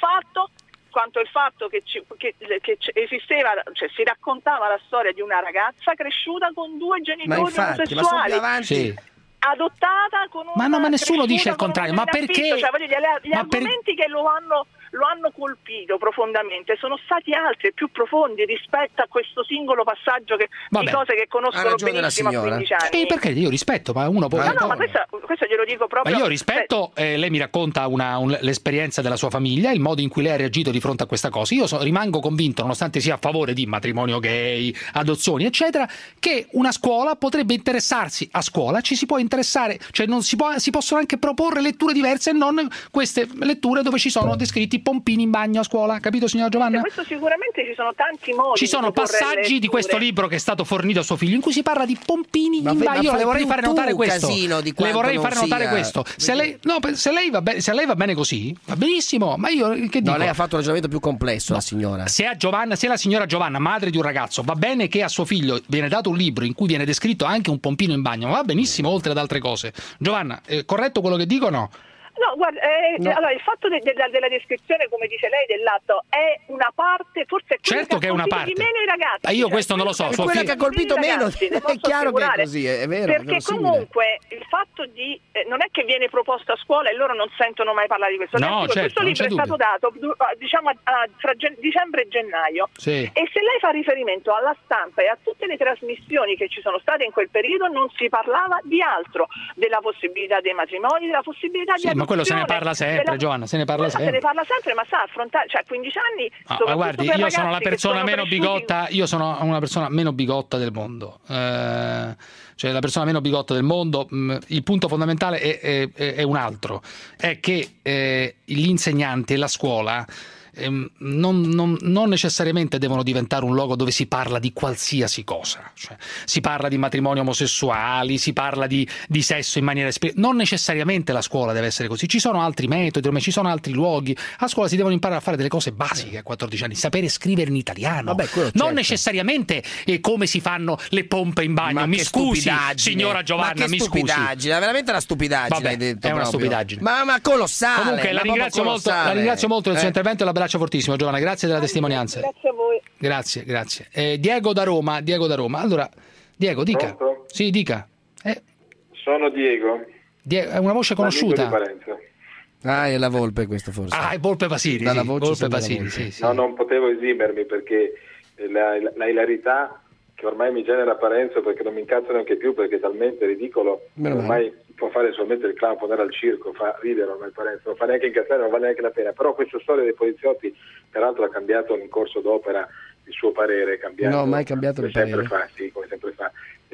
quanto il fatto che esisteva, cioè si raccontava la storia di una ragazza cresciuta con due genitori omosessuali. Adottata con una ma nessuno dice il contrario, ma perché? Cioè, gli argomenti che lo hanno colpito profondamente sono stati altri e più profondi rispetto a questo singolo passaggio di cose che conoscono benissimo a 15 anni. E perché io rispetto, ma uno può... No, ma questo glielo dico proprio... Ma io rispetto, lei mi racconta l'esperienza della sua famiglia, il modo in cui lei ha reagito di fronte a questa cosa. Io rimango convinto, nonostante sia a favore di matrimonio gay, adozioni, eccetera, che una scuola potrebbe interessarsi a scuola, ci si può interessare, cioè si possono anche proporre letture diverse e non queste letture dove ci sono descritti pompini in bagno a scuola, capito signora Giovanna? Questo sicuramente ci sono tanti modi. Ci sono passaggi di questo libro che è stato fornito a suo figlio in cui si parla di pompini in bagno. Io le vorrei fare notare questo. Le vorrei fare notare questo. Se lei va bene così, va benissimo, ma io che dico? No, lei ha fatto un ragionamento più complesso, la signora. Se la signora Giovanna, madre di un ragazzo, va bene che a suo figlio viene dato un libro in cui viene descritto anche un pompino in bagno, ma va benissimo oltre ad altre cose. Giovanna, corretto quello che dico o no? No, guarda, allora il fatto della descrizione, come dice lei, dell'atto è una parte, forse è certo che è una parte di meno i ragazzi. Io questo non lo so. È quella che ha colpito meno, è chiaro che è così, è vero. Perché comunque il fatto di non è che viene proposto a scuola e loro non sentono mai parlare di questo. No, certo, questo libro è stato dato, diciamo, fra dicembre e gennaio. Sì. E se lei fa riferimento alla stampa e a tutte le trasmissioni che ci sono state in quel periodo, non si parlava di altro, della possibilità dei matrimoni, della possibilità di adozione. Ma quello se ne parla sempre, Giovanna, se ne parla sempre. Se ne parla sempre, ma sa affrontare, cioè 15 anni. Ma guardi, io sono la persona meno bigotta, io sono una persona meno bigotta del mondo. Cioè la persona meno bigotta del mondo. Il punto fondamentale è un altro, è che gli insegnanti e la scuola non necessariamente devono diventare un luogo dove si parla di qualsiasi cosa, cioè, si parla di matrimoni omosessuali, si parla di sesso in maniera non necessariamente la scuola deve essere così, ci sono altri metodi, ci sono altri luoghi. A scuola si devono imparare a fare delle cose basiche a 14 anni, sapere scrivere in italiano. Non necessariamente come si fanno le pompe in bagno. Mi scusi, signora Giovanna, mi scusi. È veramente una stupidaggine, hai detto, è una stupidaggine. Ma colossale. Comunque la ringrazio molto del suo intervento e la abbraccio fortissimo, Giovanna, grazie della testimonianza. Grazie a voi. Grazie. Diego da Roma. Allora, Diego, dica. Pronto? Sì, dica. Sono Diego. È una voce conosciuta. È la Volpe questo forse. È Volpe Basili. Volpe Basili, sì. No, non potevo esimermi perché la ilarità che ormai mi genera Parenzo, perché non mi incazzo neanche più, perché è talmente ridicolo, ormai può fare solamente il clown, può andare al circo, fa ridere ormai Parenzo, non fa neanche incazzare, non vale neanche la pena. Però questa storia dei poliziotti, peraltro ha cambiato in corso d'opera il suo parere, no, mai cambiato il parere. Come sempre fa.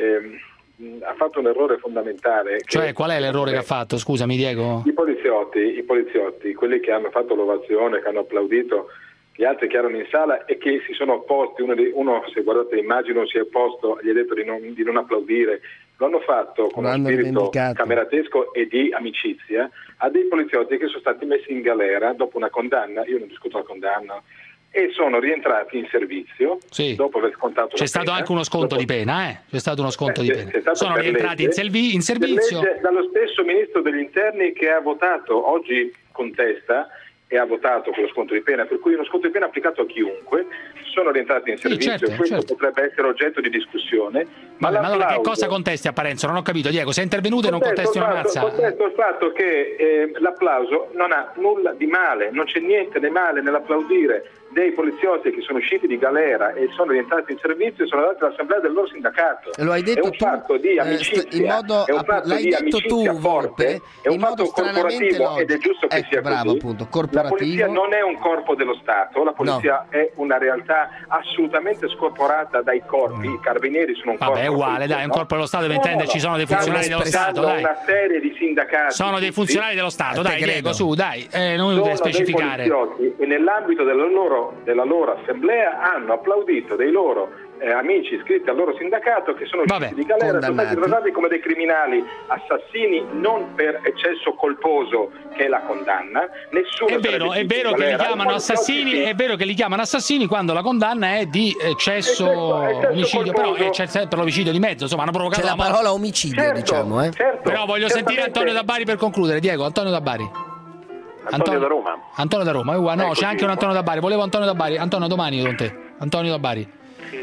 Ha fatto un errore fondamentale. Cioè, qual è l'errore che ha fatto? Scusami, Diego. I poliziotti, quelli che hanno fatto l'ovazione, che hanno applaudito, gli altri che erano in sala e che si sono opposti, uno se guardate l'immagine si è opposto, gli ha detto di non applaudire, lo hanno fatto con uno spirito cameratesco e di amicizia a dei poliziotti che sono stati messi in galera dopo una condanna. Io non discuto la condanna, e sono rientrati in servizio dopo aver scontato c'è stato anche uno sconto di pena, c'è stato uno sconto di pena, sono rientrati in servizio dallo stesso ministro degli interni che ha votato, oggi contesta e ha votato con lo sconto di pena, per cui uno sconto di pena applicato a chiunque. Sono rientrati in servizio, questo potrebbe essere oggetto di discussione. Ma allora che cosa contesti a Parenzo? Non ho capito, Diego, sei intervenuto e non contesti una mazza. Contesto il fatto che l'applauso non ha nulla di male, non c'è niente di male nell'applaudire dei poliziotti che sono usciti di galera e sono rientrati in servizio e sono andati all'assemblea del loro sindacato. Lo hai detto è un fatto di amicizia, è un fatto di amicizia forte, è un fatto corporativo ed è giusto che sia così. Appunto, la polizia non è un corpo dello Stato, la polizia è una realtà assolutamente scorporata dai corpi. I carabinieri sono un corpo. È uguale, dai, un corpo dello Stato deve intendere, ci sono dei funzionari dello Stato, dai. Una serie di sindacati. Sono dei funzionari dello Stato, dai, Diego, su, dai, non devi specificare. E nell'ambito della loro assemblea hanno applaudito dei loro amici iscritti al loro sindacato che sono usciti di galera, sono stati trattati come dei criminali assassini, non per eccesso colposo che è la condanna. Nessuno è vero che li chiamano assassini, è vero che li chiamano assassini quando la condanna è di eccesso omicidio, colposo. Però c'è sempre l'omicidio di mezzo, insomma hanno provocato la parola omicidio, diciamo. Però voglio sentire Antonio da Bari per concludere. Diego, Antonio da Bari. Antonio da Roma. Antonio da Roma, no, c'è anche un Antonio da Bari. Volevo Antonio da Bari. Antonio, domani con te. Antonio da Bari.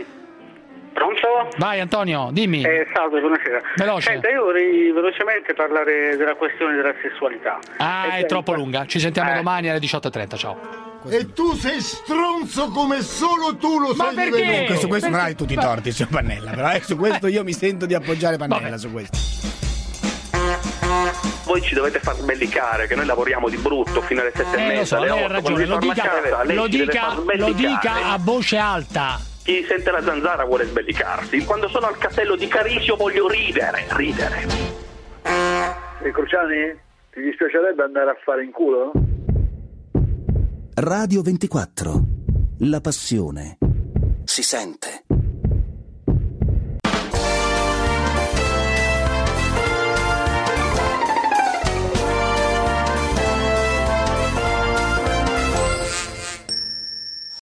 Pronto? Vai Antonio, dimmi. Salve, buonasera. Veloce. Senta, io vorrei velocemente parlare della questione della sessualità. È troppo lunga. Ci sentiamo domani alle 18:30. Ciao. E tu sei stronzo come solo tu lo sai divenuto. Su questo non hai tutti i torti, signor Pannella, però su questo io mi sento di appoggiare Pannella su questo. Voi ci dovete far sbellicare, che noi lavoriamo di brutto fino alle 7:30. Lo so, lei ha ragione, lo dica a voce alta. Chi sente la zanzara vuole sbellicarsi. Quando sono al castello di Carisio voglio ridere. E Cruciani, ti dispiacerebbe andare a fare in culo? Radio 24. La passione si sente.